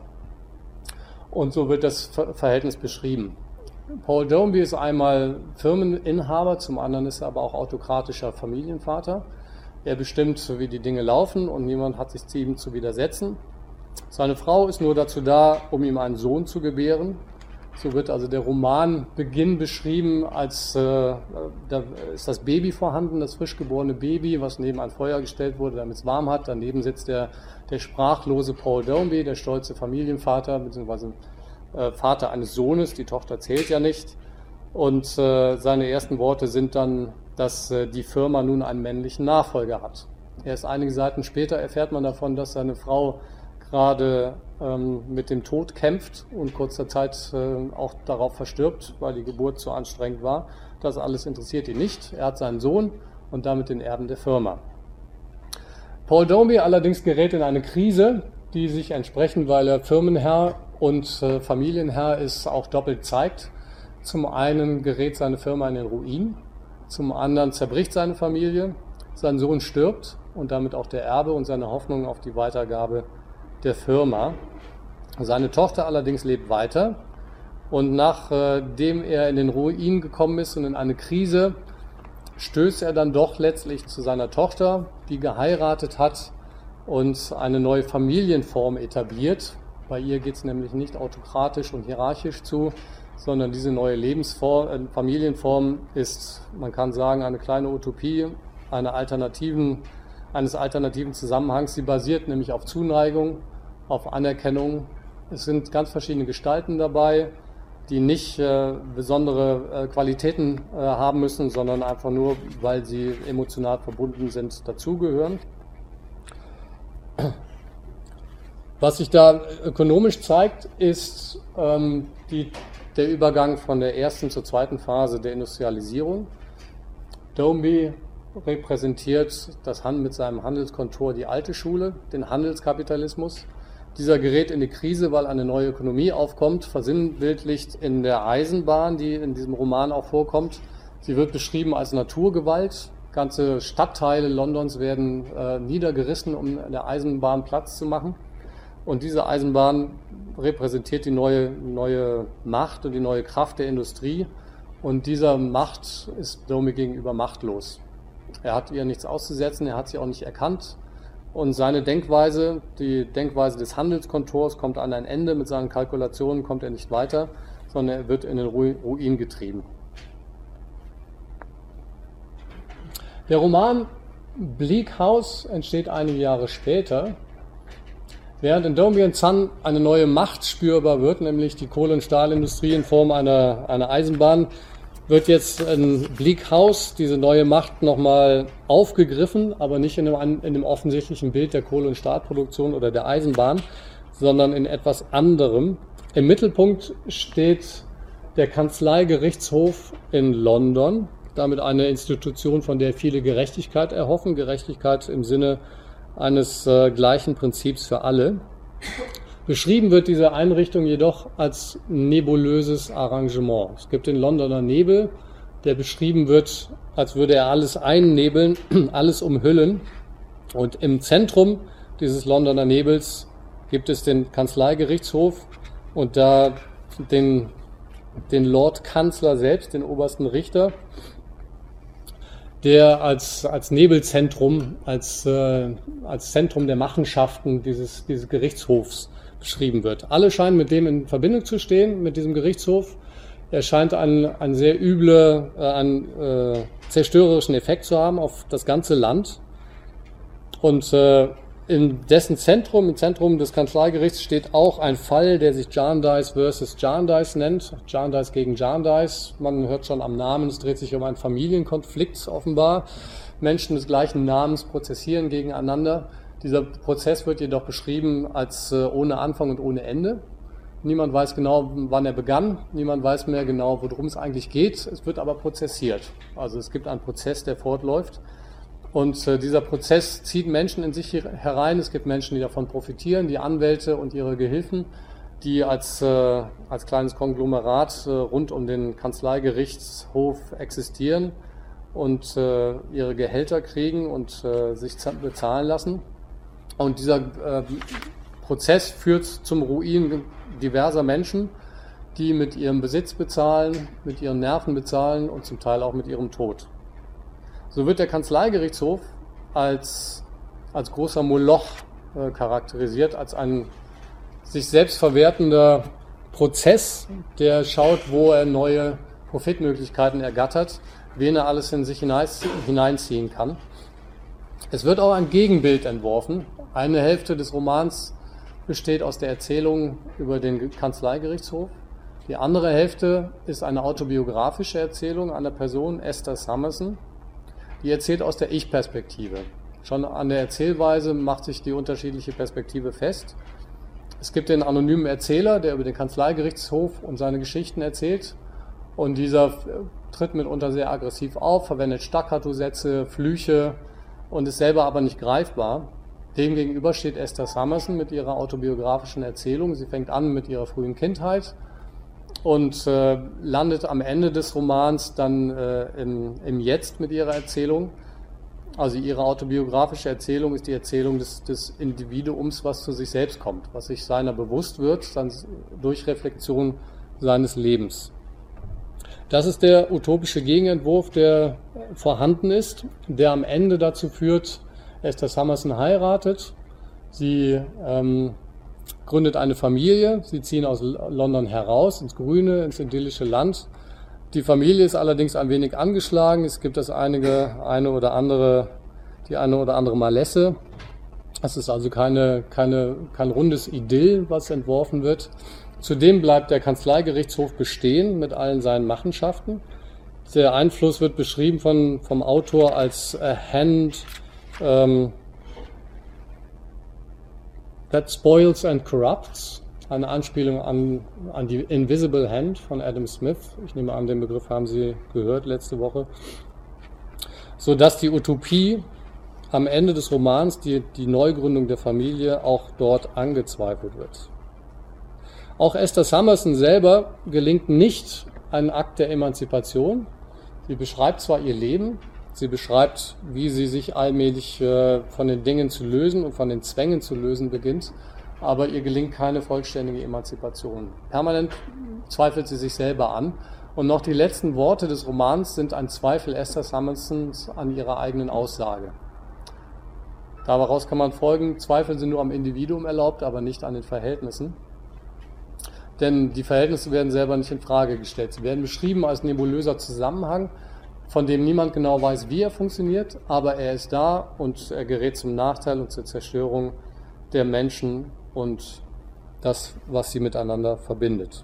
S1: Und so wird das Verhältnis beschrieben. Paul Dombey ist einmal Firmeninhaber, zum anderen ist er aber auch autokratischer Familienvater. Er bestimmt, wie die Dinge laufen und niemand hat sich zu ihm zu widersetzen. Seine Frau ist nur dazu da, um ihm einen Sohn zu gebären. So wird also der Romanbeginn beschrieben, als äh, da ist das Baby vorhanden, das frisch geborene Baby, was neben ein Feuer gestellt wurde, damit es warm hat. Daneben sitzt der, der sprachlose Paul Dombey, der stolze Familienvater, beziehungsweise äh, Vater eines Sohnes, die Tochter zählt ja nicht. Und äh, seine ersten Worte sind dann, dass äh, die Firma nun einen männlichen Nachfolger hat. Erst einige Seiten später erfährt man davon, dass seine Frau gerade ähm, mit dem Tod kämpft und kurzer Zeit äh, auch darauf verstirbt, weil die Geburt zu anstrengend war. Das alles interessiert ihn nicht. Er hat seinen Sohn und damit den Erben der Firma. Paul Dombey allerdings gerät in eine Krise, die sich entsprechend, weil er Firmenherr und äh, Familienherr ist, auch doppelt zeigt. Zum einen gerät seine Firma in den Ruin, zum anderen zerbricht seine Familie, sein Sohn stirbt und damit auch der Erbe und seine Hoffnung auf die Weitergabe der Firma. Seine Tochter allerdings lebt weiter Und nachdem er in den Ruin gekommen ist und in eine Krise, stößt er dann doch letztlich zu seiner Tochter, die geheiratet hat und eine neue Familienform etabliert. Bei ihr geht es nämlich nicht autokratisch und hierarchisch zu, sondern diese neue Lebensform, äh, Familienform ist, man kann sagen, eine kleine Utopie eine alternativen, eines alternativen Zusammenhangs. Sie basiert nämlich auf Zuneigung, auf Anerkennung. Es sind ganz verschiedene Gestalten dabei, die nicht äh, besondere äh, Qualitäten äh, haben müssen, sondern einfach nur, weil sie emotional verbunden sind, dazugehören. Was sich da ökonomisch zeigt, ist ähm, die der Übergang von der ersten zur zweiten Phase der Industrialisierung. Dombey repräsentiert das Hand mit seinem Handelskontor die alte Schule, den Handelskapitalismus. Dieser gerät in die Krise, weil eine neue Ökonomie aufkommt, versinnbildlicht in der Eisenbahn, die in diesem Roman auch vorkommt. Sie wird beschrieben als Naturgewalt. Ganze Stadtteile Londons werden äh, niedergerissen, um in der Eisenbahn Platz zu machen. Und diese Eisenbahn repräsentiert die neue, neue Macht und die neue Kraft der Industrie. Und dieser Macht ist Dombey gegenüber machtlos. Er hat ihr nichts auszusetzen, er hat sie auch nicht erkannt. Und seine Denkweise, die Denkweise des Handelskontors, kommt an ein Ende. Mit seinen Kalkulationen kommt er nicht weiter, sondern er wird in den Ruin getrieben. Der Roman Bleak House entsteht einige Jahre später. Während in Dombey and Son eine neue Macht spürbar wird, nämlich die Kohle- und Stahlindustrie in Form einer, einer Eisenbahn, wird jetzt in Bleak House diese neue Macht nochmal aufgegriffen, aber nicht in dem, in dem offensichtlichen Bild der Kohle- und Stahlproduktion oder der Eisenbahn, sondern in etwas anderem. Im Mittelpunkt steht der Kanzleigerichtshof in London, damit eine Institution, von der viele Gerechtigkeit erhoffen, Gerechtigkeit im Sinne eines äh, gleichen Prinzips für alle. Beschrieben wird diese Einrichtung jedoch als nebulöses Arrangement. Es gibt den Londoner Nebel, der beschrieben wird, als würde er alles einnebeln, alles umhüllen. Und im Zentrum dieses Londoner Nebels gibt es den Kanzleigerichtshof und da den, den Lordkanzler selbst, den obersten Richter, der als, als Nebelzentrum, als, äh, als Zentrum der Machenschaften dieses, dieses Gerichtshofs beschrieben wird. Alle scheinen mit dem in Verbindung zu stehen, mit diesem Gerichtshof. Er scheint einen, einen sehr üble, äh, einen äh, zerstörerischen Effekt zu haben auf das ganze Land. Und äh, in dessen Zentrum, im Zentrum des Kanzleigerichts steht auch ein Fall, der sich Jarndyce versus Jarndyce nennt. Jarndyce gegen Jarndyce. Man hört schon am Namen, es dreht sich um einen Familienkonflikt offenbar. Menschen des gleichen Namens prozessieren gegeneinander. Dieser Prozess wird jedoch beschrieben als äh, ohne Anfang und ohne Ende. Niemand weiß genau, wann er begann. Niemand weiß mehr genau, worum es eigentlich geht. Es wird aber prozessiert. Also es gibt einen Prozess, der fortläuft. Und äh, dieser Prozess zieht Menschen in sich herein. Es gibt Menschen, die davon profitieren, die Anwälte und ihre Gehilfen, die als, äh, als kleines Konglomerat äh, rund um den Kanzleigerichtshof existieren und äh, ihre Gehälter kriegen und äh, sich bezahlen lassen. Und dieser äh, Prozess führt zum Ruin diverser Menschen, die mit ihrem Besitz bezahlen, mit ihren Nerven bezahlen und zum Teil auch mit ihrem Tod. So wird der Kanzleigerichtshof als, als großer Moloch äh, charakterisiert, als ein sich selbst verwertender Prozess, der schaut, wo er neue Profitmöglichkeiten ergattert, wen er alles in sich hineinziehen kann. Es wird auch ein Gegenbild entworfen. Eine Hälfte des Romans besteht aus der Erzählung über den Kanzleigerichtshof. Die andere Hälfte ist eine autobiografische Erzählung einer Person, Esther Summerson, die erzählt aus der Ich-Perspektive. Schon an der Erzählweise macht sich die unterschiedliche Perspektive fest. Es gibt den anonymen Erzähler, der über den Kanzleigerichtshof und seine Geschichten erzählt. Und dieser tritt mitunter sehr aggressiv auf, verwendet Staccato-Sätze, Flüche und ist selber aber nicht greifbar. Demgegenüber steht Esther Summerson mit ihrer autobiografischen Erzählung. Sie fängt an mit ihrer frühen Kindheit und äh, landet am Ende des Romans dann äh, im, im Jetzt mit ihrer Erzählung. Also ihre autobiografische Erzählung ist die Erzählung des, des Individuums, was zu sich selbst kommt, was sich seiner bewusst wird, dann durch Reflexion seines Lebens. Das ist der utopische Gegenentwurf, der vorhanden ist, der am Ende dazu führt, Esther Summerson heiratet, sie ähm, gründet eine Familie, sie ziehen aus London heraus, ins Grüne, ins idyllische Land. Die Familie ist allerdings ein wenig angeschlagen, es gibt das einige, eine oder andere, die eine oder andere Malesse. Es ist also keine, keine, kein rundes Idyll, was entworfen wird. Zudem bleibt der Kanzleigerichtshof bestehen mit allen seinen Machenschaften. Der Einfluss wird beschrieben von, vom Autor als a hand ähm, that spoils and corrupts, eine Anspielung an, an die Invisible Hand von Adam Smith. Ich nehme an, den Begriff haben Sie gehört letzte Woche. Sodass die Utopie am Ende des Romans, die, die Neugründung der Familie, auch dort angezweifelt wird. Auch Esther Summerson selber gelingt nicht ein Akt der Emanzipation. Sie beschreibt zwar ihr Leben, sie beschreibt, wie sie sich allmählich äh, von den Dingen zu lösen und von den Zwängen zu lösen beginnt, aber ihr gelingt keine vollständige Emanzipation. Permanent zweifelt sie sich selber an. Und noch die letzten Worte des Romans sind ein Zweifel Esther Summersons an ihrer eigenen Aussage. Daraus kann man folgen, Zweifel sind nur am Individuum erlaubt, aber nicht an den Verhältnissen. Denn die Verhältnisse werden selber nicht in Frage gestellt. Sie werden beschrieben als nebulöser Zusammenhang, von dem niemand genau weiß, wie er funktioniert, aber er ist da und er gerät zum Nachteil und zur Zerstörung der Menschen und das, was sie miteinander verbindet.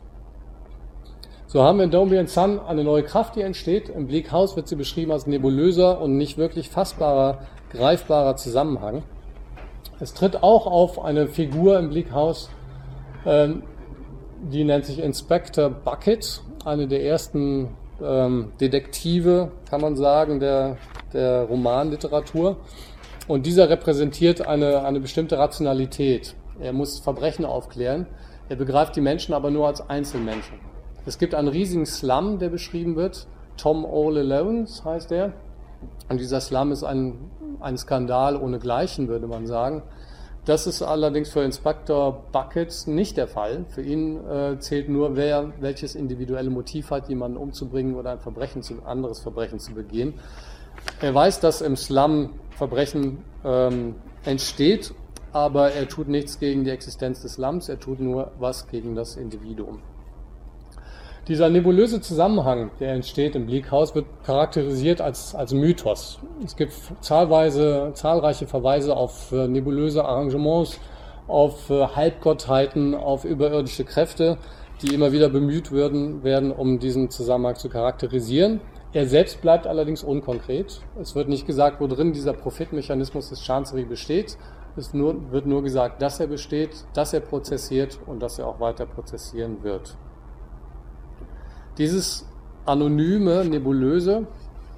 S1: So haben wir in Don't Be a Sun eine neue Kraft, die entsteht. Im Bleak House wird sie beschrieben als nebulöser und nicht wirklich fassbarer, greifbarer Zusammenhang. Es tritt auch auf eine Figur im Bleak House, ähm, die nennt sich Inspector Bucket, eine der ersten ähm, Detektive, kann man sagen, der, der Romanliteratur. Und dieser repräsentiert eine, eine bestimmte Rationalität. Er muss Verbrechen aufklären. Er begreift die Menschen aber nur als Einzelmenschen. Es gibt einen riesigen Slum, der beschrieben wird. Tom All Alone heißt er. Und dieser Slum ist ein, ein Skandal ohnegleichen, würde man sagen. Das ist allerdings für Inspector Bucket nicht der Fall. Für ihn äh, zählt nur, wer welches individuelle Motiv hat, jemanden umzubringen oder ein Verbrechen zu, anderes Verbrechen zu begehen. Er weiß, dass im Slum Verbrechen ähm, entsteht, aber er tut nichts gegen die Existenz des Slums, er tut nur was gegen das Individuum. Dieser nebulöse Zusammenhang, der entsteht im Bleak House, wird charakterisiert als, als Mythos. Es gibt zahlweise, zahlreiche Verweise auf äh, nebulöse Arrangements, auf äh, Halbgottheiten, auf überirdische Kräfte, die immer wieder bemüht werden, werden, um diesen Zusammenhang zu charakterisieren. Er selbst bleibt allerdings unkonkret. Es wird nicht gesagt, worin dieser Profitmechanismus des Chancery besteht. Es nur, wird nur gesagt, dass er besteht, dass er prozessiert und dass er auch weiter prozessieren wird. Dieses anonyme, nebulöse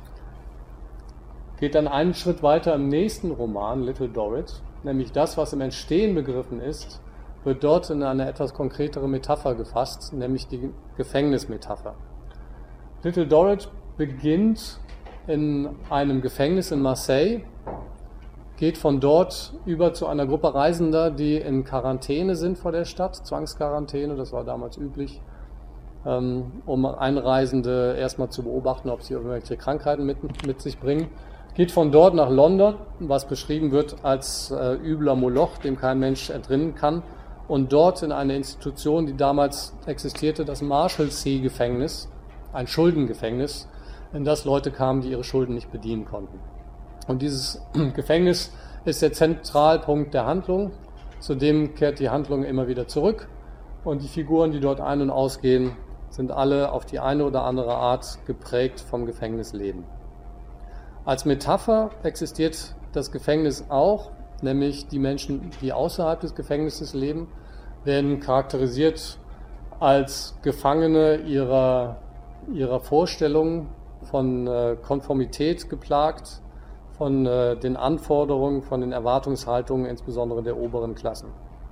S1: geht dann einen Schritt weiter im nächsten Roman, Little Dorrit, nämlich das, was im Entstehen begriffen ist, wird dort in eine etwas konkretere Metapher gefasst, nämlich die Gefängnismetapher. Little Dorrit beginnt in einem Gefängnis in Marseille, geht von dort über zu einer Gruppe Reisender, die in Quarantäne sind vor der Stadt, Zwangsquarantäne, das war damals üblich, um Einreisende erstmal zu beobachten, ob sie irgendwelche Krankheiten mit, mit sich bringen. Geht von dort nach London, was beschrieben wird als äh, übler Moloch, dem kein Mensch entrinnen kann, und dort in eine Institution, die damals existierte, das Marshalsea-Gefängnis, ein Schuldengefängnis, in das Leute kamen, die ihre Schulden nicht bedienen konnten. Und dieses Gefängnis ist der Zentralpunkt der Handlung, zudem kehrt die Handlung immer wieder zurück und die Figuren, die dort ein- und ausgehen, sind alle auf die eine oder andere Art geprägt vom Gefängnisleben. Als Metapher existiert das Gefängnis auch, nämlich die Menschen, die außerhalb des Gefängnisses leben, werden charakterisiert als Gefangene ihrer, ihrer Vorstellungen, von äh, Konformität geplagt, von äh, den Anforderungen, von den Erwartungshaltungen, insbesondere der oberen Klassen.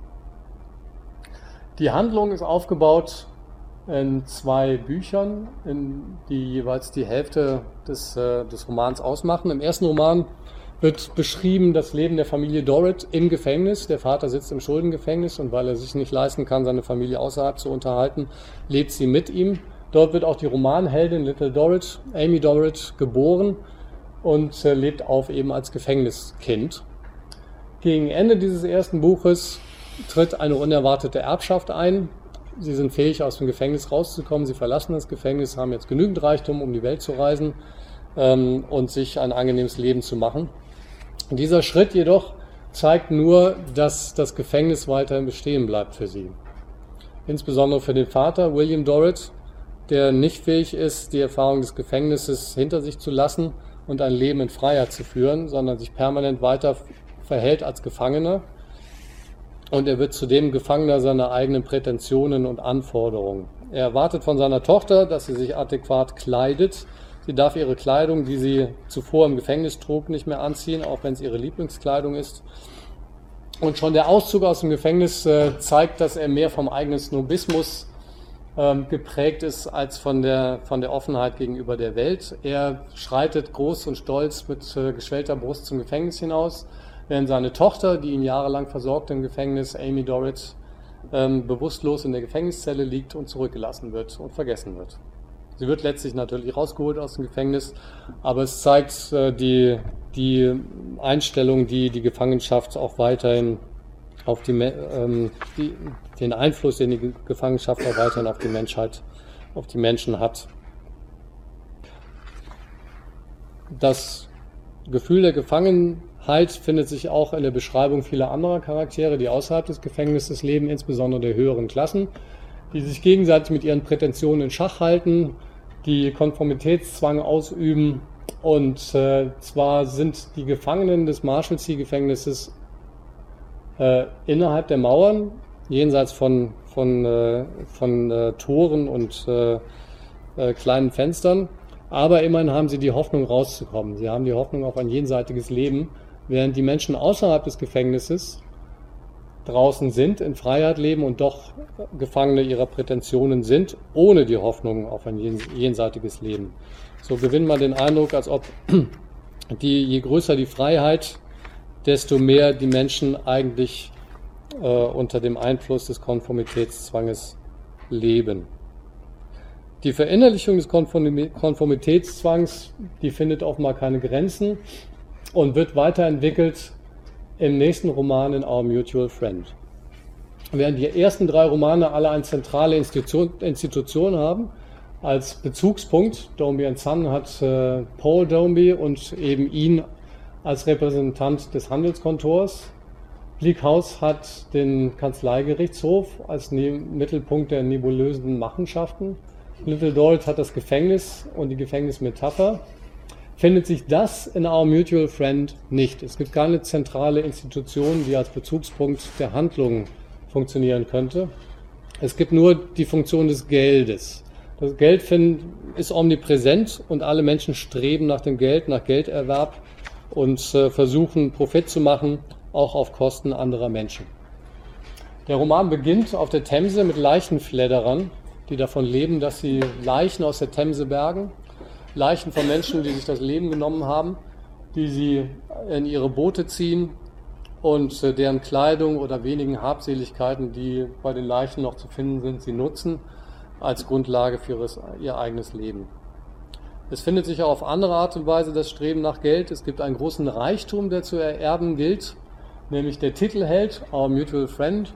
S1: Die Handlung ist aufgebaut in zwei Büchern, in die jeweils die Hälfte des, äh, des Romans ausmachen. Im ersten Roman wird beschrieben das Leben der Familie Dorrit im Gefängnis. Der Vater sitzt im Schuldengefängnis und weil er sich nicht leisten kann, seine Familie außerhalb zu unterhalten, lebt sie mit ihm. Dort wird auch die Romanheldin Little Dorrit, Amy Dorrit, geboren und äh, lebt auf eben als Gefängniskind. Gegen Ende dieses ersten Buches tritt eine unerwartete Erbschaft ein. Sie sind fähig, aus dem Gefängnis rauszukommen. Sie verlassen das Gefängnis, haben jetzt genügend Reichtum, um die Welt zu reisen ähm, und sich ein angenehmes Leben zu machen. Und dieser Schritt jedoch zeigt nur, dass das Gefängnis weiterhin bestehen bleibt für sie. Insbesondere für den Vater, William Dorrit, der nicht fähig ist, die Erfahrung des Gefängnisses hinter sich zu lassen und ein Leben in Freiheit zu führen, sondern sich permanent weiter verhält als Gefangener. Und er wird zudem Gefangener seiner eigenen Prätensionen und Anforderungen. Er erwartet von seiner Tochter, dass sie sich adäquat kleidet. Sie darf ihre Kleidung, die sie zuvor im Gefängnis trug, nicht mehr anziehen, auch wenn es ihre Lieblingskleidung ist. Und schon der Auszug aus dem Gefängnis äh, zeigt, dass er mehr vom eigenen Snobismus ähm, geprägt ist, als von der, von der Offenheit gegenüber der Welt. Er schreitet groß und stolz mit äh, geschwellter Brust zum Gefängnis hinaus, während seine Tochter, die ihn jahrelang versorgt im Gefängnis, Amy Dorrit, ähm, bewusstlos in der Gefängniszelle liegt und zurückgelassen wird und vergessen wird. Sie wird letztlich natürlich rausgeholt aus dem Gefängnis, aber es zeigt äh, die, die Einstellung, die die Gefangenschaft auch weiterhin auf die, ähm, die, den Einfluss, den die Gefangenschaft auch weiterhin auf die Menschheit, auf die Menschen hat. Das Gefühl der Gefangenheit findet sich auch in der Beschreibung vieler anderer Charaktere, die außerhalb des Gefängnisses leben, insbesondere der höheren Klassen, die sich gegenseitig mit ihren Prätensionen in Schach halten, die Konformitätszwang ausüben. Und äh, zwar sind die Gefangenen des Marshalsea-Gefängnisses äh, innerhalb der Mauern, jenseits von, von, äh, von äh, Toren und äh, äh, kleinen Fenstern, aber immerhin haben sie die Hoffnung rauszukommen. Sie haben die Hoffnung auf ein jenseitiges Leben, während die Menschen außerhalb des Gefängnisses draußen sind, in Freiheit leben und doch Gefangene ihrer Prätensionen sind, ohne die Hoffnung auf ein jenseitiges Leben. So gewinnt man den Eindruck, als ob die, je größer die Freiheit, desto mehr die Menschen eigentlich äh, unter dem Einfluss des Konformitätszwanges leben. Die Verinnerlichung des Konformitätszwangs, die findet offenbar keine Grenzen und wird weiterentwickelt im nächsten Roman in Our Mutual Friend. Während die ersten drei Romane alle eine zentrale Institution, Institution haben, als Bezugspunkt, Dombey and Son hat äh, Paul Dombey und eben ihn als Repräsentant des Handelskontors. Bleak House hat den Kanzleigerichtshof als ne- Mittelpunkt der nebulösen Machenschaften. Little Dorrit hat das Gefängnis und die Gefängnismetapher. Findet sich das in Our Mutual Friend nicht. Es gibt keine zentrale Institution, die als Bezugspunkt der Handlung funktionieren könnte. Es gibt nur die Funktion des Geldes. Das Geld ist omnipräsent und alle Menschen streben nach dem Geld, nach Gelderwerb und äh, versuchen Profit zu machen, auch auf Kosten anderer Menschen. Der Roman beginnt auf der Themse mit Leichenfledderern, die davon leben, dass sie Leichen aus der Themse bergen. Leichen von Menschen, die sich das Leben genommen haben, die sie in ihre Boote ziehen und deren Kleidung oder wenigen Habseligkeiten, die bei den Leichen noch zu finden sind, sie nutzen als Grundlage für ihres, ihr eigenes Leben. Es findet sich auch auf andere Art und Weise das Streben nach Geld. Es gibt einen großen Reichtum, der zu ererben gilt, nämlich der Titelheld, Our Mutual Friend,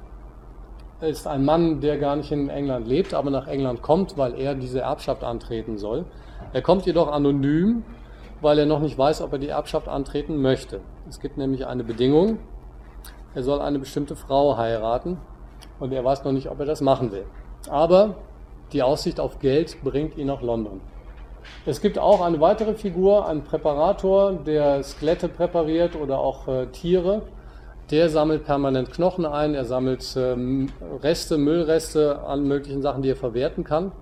S1: ist ein Mann, der gar nicht in England lebt, aber nach England kommt, weil er diese Erbschaft antreten soll. Er kommt jedoch anonym, weil er noch nicht weiß, ob er die Erbschaft antreten möchte. Es gibt nämlich eine Bedingung, er soll eine bestimmte Frau heiraten und er weiß noch nicht, ob er das machen will. Aber die Aussicht auf Geld bringt ihn nach London. Es gibt auch eine weitere Figur, einen Präparator, der Skelette präpariert oder auch äh, Tiere. Der sammelt permanent Knochen ein, er sammelt ähm, Reste, Müllreste an möglichen Sachen, die er verwerten kann.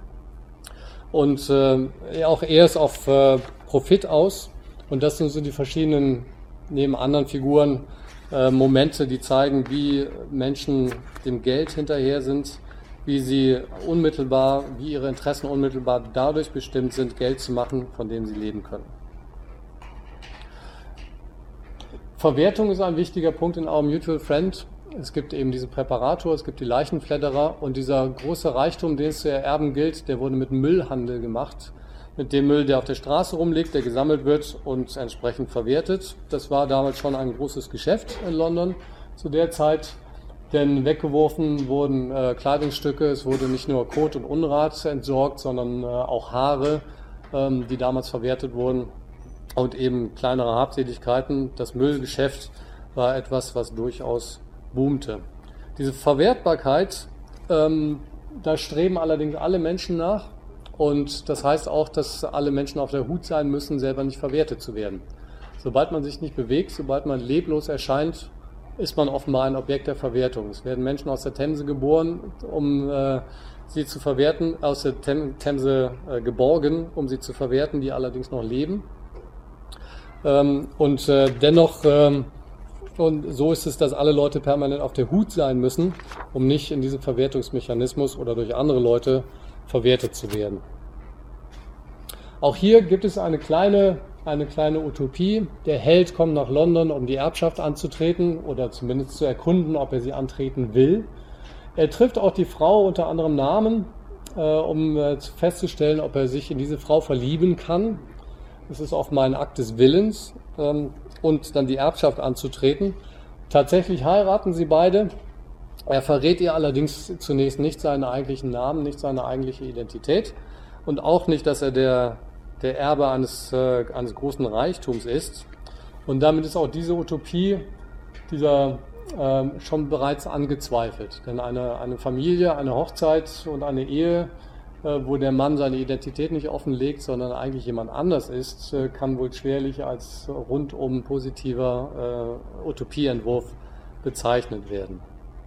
S1: Und äh, auch er ist auf äh, Profit aus. Und das sind so die verschiedenen, neben anderen Figuren, äh, Momente, die zeigen, wie Menschen dem Geld hinterher sind, wie sie unmittelbar, wie ihre Interessen unmittelbar dadurch bestimmt sind, Geld zu machen, von dem sie leben können. Verwertung ist ein wichtiger Punkt in Our Mutual Friend. Es gibt eben diese Präparator, es gibt die Leichenfledderer und dieser große Reichtum, den es zu ererben gilt, der wurde mit Müllhandel gemacht. Mit dem Müll, der auf der Straße rumliegt, der gesammelt wird und entsprechend verwertet. Das war damals schon ein großes Geschäft in London zu der Zeit, denn weggeworfen wurden äh, Kleidungsstücke, es wurde nicht nur Kot und Unrat entsorgt, sondern äh, auch Haare, ähm, die damals verwertet wurden und eben kleinere Habseligkeiten. Das Müllgeschäft war etwas, was durchaus boomte. Diese Verwertbarkeit, ähm, da streben allerdings alle Menschen nach. Und das heißt auch, dass alle Menschen auf der Hut sein müssen, selber nicht verwertet zu werden. Sobald man sich nicht bewegt, sobald man leblos erscheint, ist man offenbar ein Objekt der Verwertung. Es werden Menschen aus der Themse geboren, um äh, sie zu verwerten, aus der Them- Themse äh, geborgen, um sie zu verwerten, die allerdings noch leben. Ähm, und äh, dennoch, ähm, und so ist es, dass alle Leute permanent auf der Hut sein müssen, um nicht in diesem Verwertungsmechanismus oder durch andere Leute verwertet zu werden. Auch hier gibt es eine kleine, eine kleine Utopie. Der Held kommt nach London, um die Erbschaft anzutreten oder zumindest zu erkunden, ob er sie antreten will. Er trifft auch die Frau unter anderem Namen, äh, um äh, festzustellen, ob er sich in diese Frau verlieben kann. Das ist offenbar ein Akt des Willens, ähm, und dann die Erbschaft anzutreten. Tatsächlich heiraten sie beide. Er verrät ihr allerdings zunächst nicht seinen eigentlichen Namen, nicht seine eigentliche Identität und auch nicht, dass er der, der Erbe eines, äh, eines großen Reichtums ist. Und damit ist auch diese Utopie dieser äh, schon bereits angezweifelt. Denn eine, eine Familie, eine Hochzeit und eine Ehe, äh, wo der Mann seine Identität nicht offenlegt, sondern eigentlich jemand anders ist, äh, kann wohl schwerlich als rundum positiver äh, Utopieentwurf bezeichnet werden.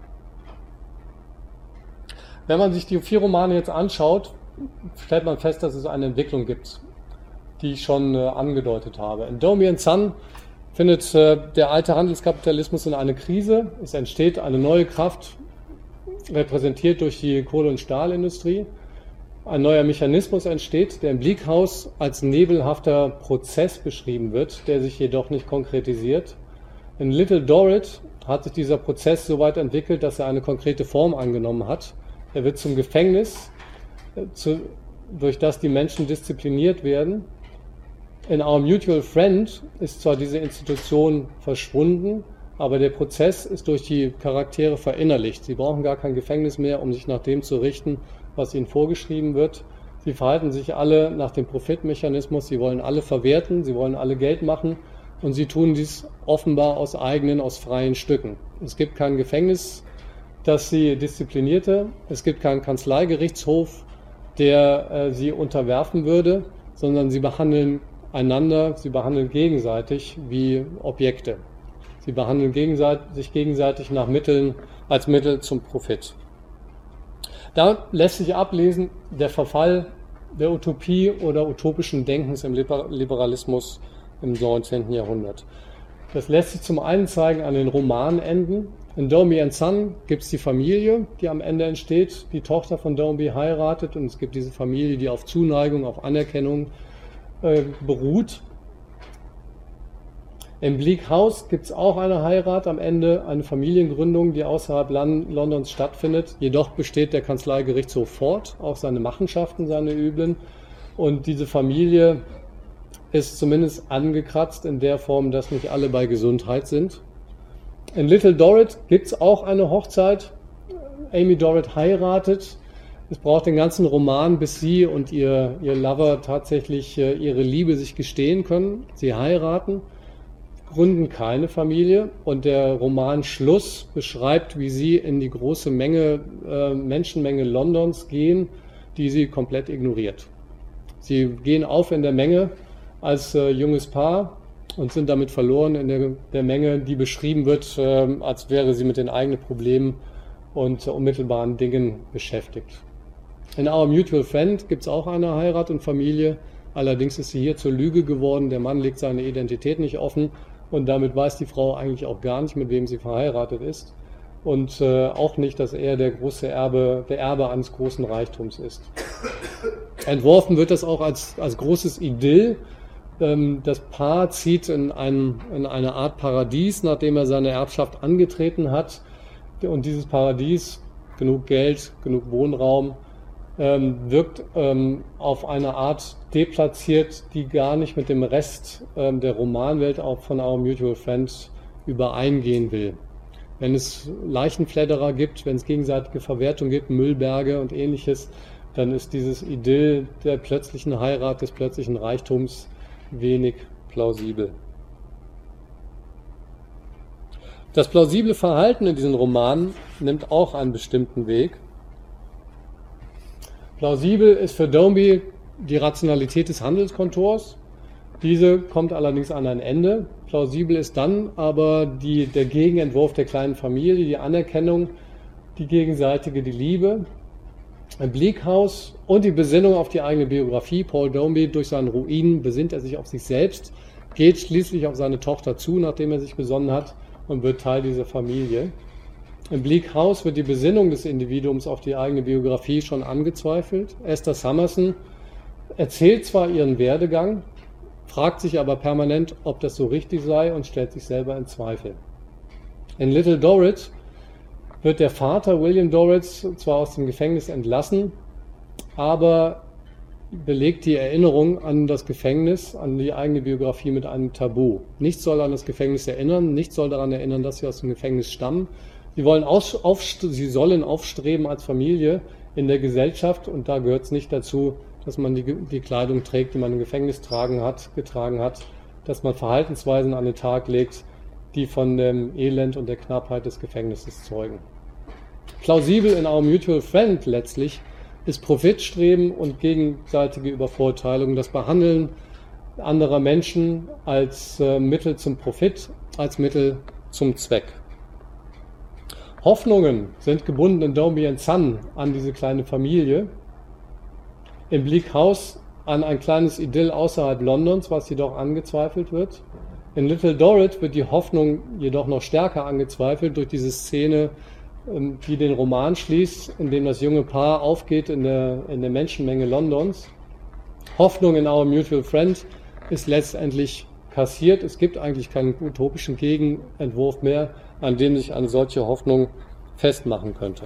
S1: Wenn man sich die vier Romane jetzt anschaut, stellt man fest, dass es eine Entwicklung gibt, die ich schon äh, angedeutet habe. In Dombey and Son findet äh, der alte Handelskapitalismus in eine Krise. Es entsteht eine neue Kraft, repräsentiert durch die Kohle- und Stahlindustrie. Ein neuer Mechanismus entsteht, der im Bleak House als nebelhafter Prozess beschrieben wird, der sich jedoch nicht konkretisiert. In Little Dorrit hat sich dieser Prozess so weit entwickelt, dass er eine konkrete Form angenommen hat. Er wird zum Gefängnis, zu, durch das die Menschen diszipliniert werden. In Our Mutual Friend ist zwar diese Institution verschwunden, aber der Prozess ist durch die Charaktere verinnerlicht. Sie brauchen gar kein Gefängnis mehr, um sich nach dem zu richten, was ihnen vorgeschrieben wird. Sie verhalten sich alle nach dem Profitmechanismus, sie wollen alle verwerten, sie wollen alle Geld machen und sie tun dies offenbar aus eigenen, aus freien Stücken. Es gibt kein Gefängnis, das sie disziplinierte. Es gibt keinen Kanzleigerichtshof, der äh, sie unterwerfen würde, sondern sie behandeln einander, sie behandeln gegenseitig wie Objekte. Sie behandeln gegenseitig, sich gegenseitig nach Mitteln, als Mittel zum Profit. Da lässt sich ablesen, der Verfall der Utopie oder utopischen Denkens im Liberalismus im neunzehnten Jahrhundert. Das lässt sich zum einen zeigen an den Romanenden. In Dombey and Son gibt es die Familie, die am Ende entsteht. Die Tochter von Dombey heiratet und es gibt diese Familie, die auf Zuneigung, auf Anerkennung äh, beruht. Im Bleak House gibt es auch eine Heirat am Ende, eine Familiengründung, die außerhalb Londons stattfindet. Jedoch besteht der Kanzleigerichtshof fort, auch seine Machenschaften, seine Üblen. Und diese Familie ist zumindest angekratzt in der Form, dass nicht alle bei Gesundheit sind. In Little Dorrit gibt es auch eine Hochzeit. Amy Dorrit heiratet. Es braucht den ganzen Roman, bis sie und ihr, ihr Lover tatsächlich äh, ihre Liebe sich gestehen können. Sie heiraten, gründen keine Familie und der Romanschluss beschreibt, wie sie in die große Menge, äh, Menschenmenge Londons gehen, die sie komplett ignoriert. Sie gehen auf in der Menge als äh, junges Paar und sind damit verloren in der, der Menge, die beschrieben wird, äh, als wäre sie mit den eigenen Problemen und äh, unmittelbaren Dingen beschäftigt. In Our Mutual Friend gibt es auch eine Heirat und Familie, allerdings ist sie hier zur Lüge geworden, der Mann legt seine Identität nicht offen und damit weiß die Frau eigentlich auch gar nicht, mit wem sie verheiratet ist und äh, auch nicht, dass er der große Erbe, der Erbe eines großen Reichtums ist. Entworfen wird das auch als, als großes Idyll, Das Paar zieht in, ein, in eine Art Paradies, nachdem er seine Erbschaft angetreten hat. Und dieses Paradies, genug Geld, genug Wohnraum, wirkt auf eine Art deplatziert, die gar nicht mit dem Rest der Romanwelt auch von Our Mutual Friend übereingehen will. Wenn es Leichenfledderer gibt, wenn es gegenseitige Verwertung gibt, Müllberge und ähnliches, dann ist dieses Idyll der plötzlichen Heirat, des plötzlichen Reichtums wenig plausibel. Das plausible Verhalten in diesen Romanen nimmt auch einen bestimmten Weg. Plausibel ist für Dombey die Rationalität des Handelskontors. Diese kommt allerdings an ein Ende. Plausibel ist dann aber die, der Gegenentwurf der kleinen Familie, die Anerkennung, die gegenseitige, die Liebe. Ein Bleak House und die Besinnung auf die eigene Biografie. Paul Dombey, durch seinen Ruin besinnt er sich auf sich selbst, geht schließlich auf seine Tochter zu, nachdem er sich besonnen hat, und wird Teil dieser Familie. Im Bleak House wird die Besinnung des Individuums auf die eigene Biografie schon angezweifelt. Esther Summerson erzählt zwar ihren Werdegang, fragt sich aber permanent, ob das so richtig sei, und stellt sich selber in Zweifel. In Little Dorrit wird der Vater William Dorrit zwar aus dem Gefängnis entlassen, aber belegt die Erinnerung an das Gefängnis, an die eigene Biografie mit einem Tabu. Nichts soll an das Gefängnis erinnern, nichts soll daran erinnern, dass sie aus dem Gefängnis stammen. Sie, wollen auf, auf, sie sollen aufstreben als Familie in der Gesellschaft, und da gehört es nicht dazu, dass man die, die Kleidung trägt, die man im Gefängnis tragen hat, getragen hat, dass man Verhaltensweisen an den Tag legt, die von dem Elend und der Knappheit des Gefängnisses zeugen. Plausibel in Our Mutual Friend letztlich ist Profitstreben und gegenseitige Übervorteilung, das Behandeln anderer Menschen als äh, Mittel zum Profit, als Mittel zum Zweck. Hoffnungen sind gebunden in Dombey and Son an diese kleine Familie, im Bleak House an ein kleines Idyll außerhalb Londons, was jedoch angezweifelt wird. In Little Dorrit wird die Hoffnung jedoch noch stärker angezweifelt durch diese Szene, die den Roman schließt, in dem das junge Paar aufgeht in der, in der Menschenmenge Londons. Hoffnung in Our Mutual Friend ist letztendlich kassiert. Es gibt eigentlich keinen utopischen Gegenentwurf mehr, an dem sich eine solche Hoffnung festmachen könnte.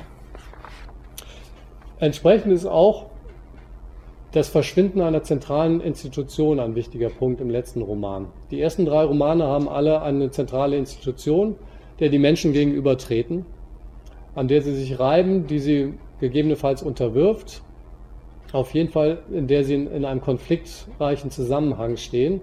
S1: Entsprechend ist auch das Verschwinden einer zentralen Institution ein wichtiger Punkt im letzten Roman. Die ersten drei Romane haben alle eine zentrale Institution, der die Menschen gegenübertreten, an der sie sich reiben, die sie gegebenenfalls unterwirft, auf jeden Fall in der sie in, in einem konfliktreichen Zusammenhang stehen.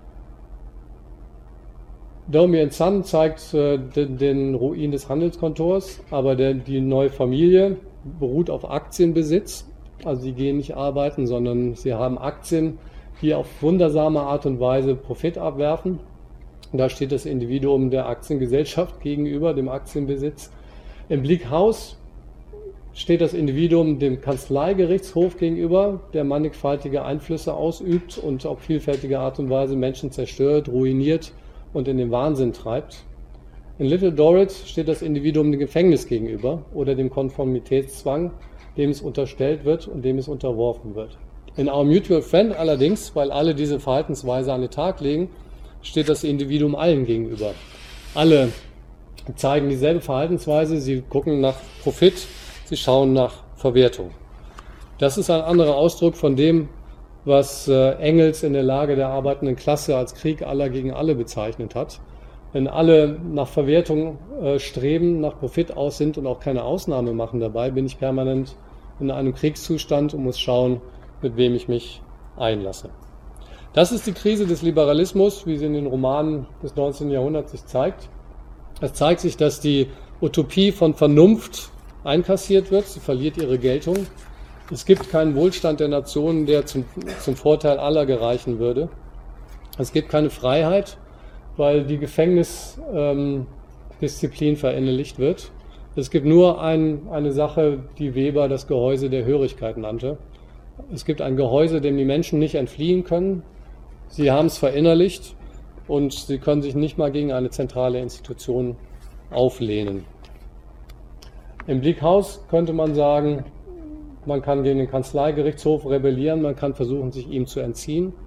S1: Dombey and Son zeigt äh, den, den Ruin des Handelskontors, aber der, die neue Familie beruht auf Aktienbesitz. Also sie gehen nicht arbeiten, sondern sie haben Aktien, die auf wundersame Art und Weise Profit abwerfen. Und da steht das Individuum der Aktiengesellschaft gegenüber, dem Aktienbesitz. Im Bleak House steht das Individuum dem Kanzleigerichtshof gegenüber, der mannigfaltige Einflüsse ausübt und auf vielfältige Art und Weise Menschen zerstört, ruiniert und in den Wahnsinn treibt. In Little Dorrit steht das Individuum dem Gefängnis gegenüber oder dem Konformitätszwang, dem es unterstellt wird und dem es unterworfen wird. In Our Mutual Friend allerdings, weil alle diese Verhaltensweise an den Tag legen, steht das Individuum allen gegenüber. Alle zeigen dieselbe Verhaltensweise, sie gucken nach Profit, sie schauen nach Verwertung. Das ist ein anderer Ausdruck von dem, was Engels in der Lage der arbeitenden Klasse als Krieg aller gegen alle bezeichnet hat. Wenn alle nach Verwertung äh, streben, nach Profit aus sind und auch keine Ausnahme machen dabei, bin ich permanent in einem Kriegszustand und muss schauen, mit wem ich mich einlasse. Das ist die Krise des Liberalismus, wie sie in den Romanen des neunzehnten Jahrhunderts sich zeigt. Es zeigt sich, dass die Utopie von Vernunft einkassiert wird, sie verliert ihre Geltung. Es gibt keinen Wohlstand der Nationen, der zum, zum Vorteil aller gereichen würde. Es gibt keine Freiheit, weil die Gefängnisdisziplin ähm, verinnerlicht wird. Es gibt nur ein, eine Sache, die Weber das Gehäuse der Hörigkeit nannte. Es gibt ein Gehäuse, dem die Menschen nicht entfliehen können. Sie haben es verinnerlicht und sie können sich nicht mal gegen eine zentrale Institution auflehnen. Im Bleak House könnte man sagen, man kann gegen den Kanzleigerichtshof rebellieren, man kann versuchen, sich ihm zu entziehen.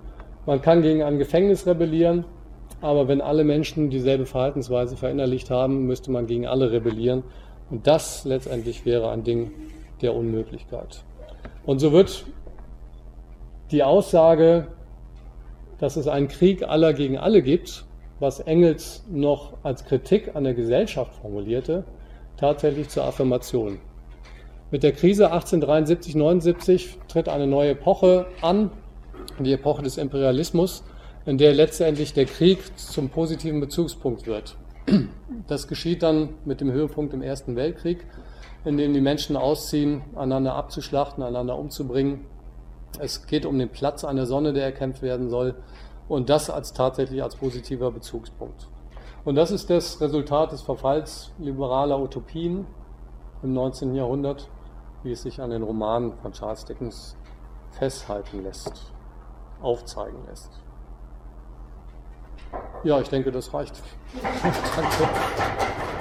S1: Man kann gegen ein Gefängnis rebellieren, aber wenn alle Menschen dieselbe Verhaltensweise verinnerlicht haben, müsste man gegen alle rebellieren. Und das letztendlich wäre ein Ding der Unmöglichkeit. Und so wird die Aussage, dass es einen Krieg aller gegen alle gibt, was Engels noch als Kritik an der Gesellschaft formulierte, tatsächlich zur Affirmation. Mit der Krise achtzehnhundertdreiundsiebzig neunundsiebzig tritt eine neue Epoche an, die Epoche des Imperialismus, in der letztendlich der Krieg zum positiven Bezugspunkt wird. Das geschieht dann mit dem Höhepunkt im Ersten Weltkrieg, in dem die Menschen ausziehen, einander abzuschlachten, einander umzubringen. Es geht um den Platz an der Sonne, der erkämpft werden soll, und das als tatsächlich als positiver Bezugspunkt. Und das ist das Resultat des Verfalls liberaler Utopien im neunzehnten Jahrhundert, wie es sich an den Romanen von Charles Dickens festhalten lässt, aufzeigen lässt. Ja, ich denke, das reicht. Danke.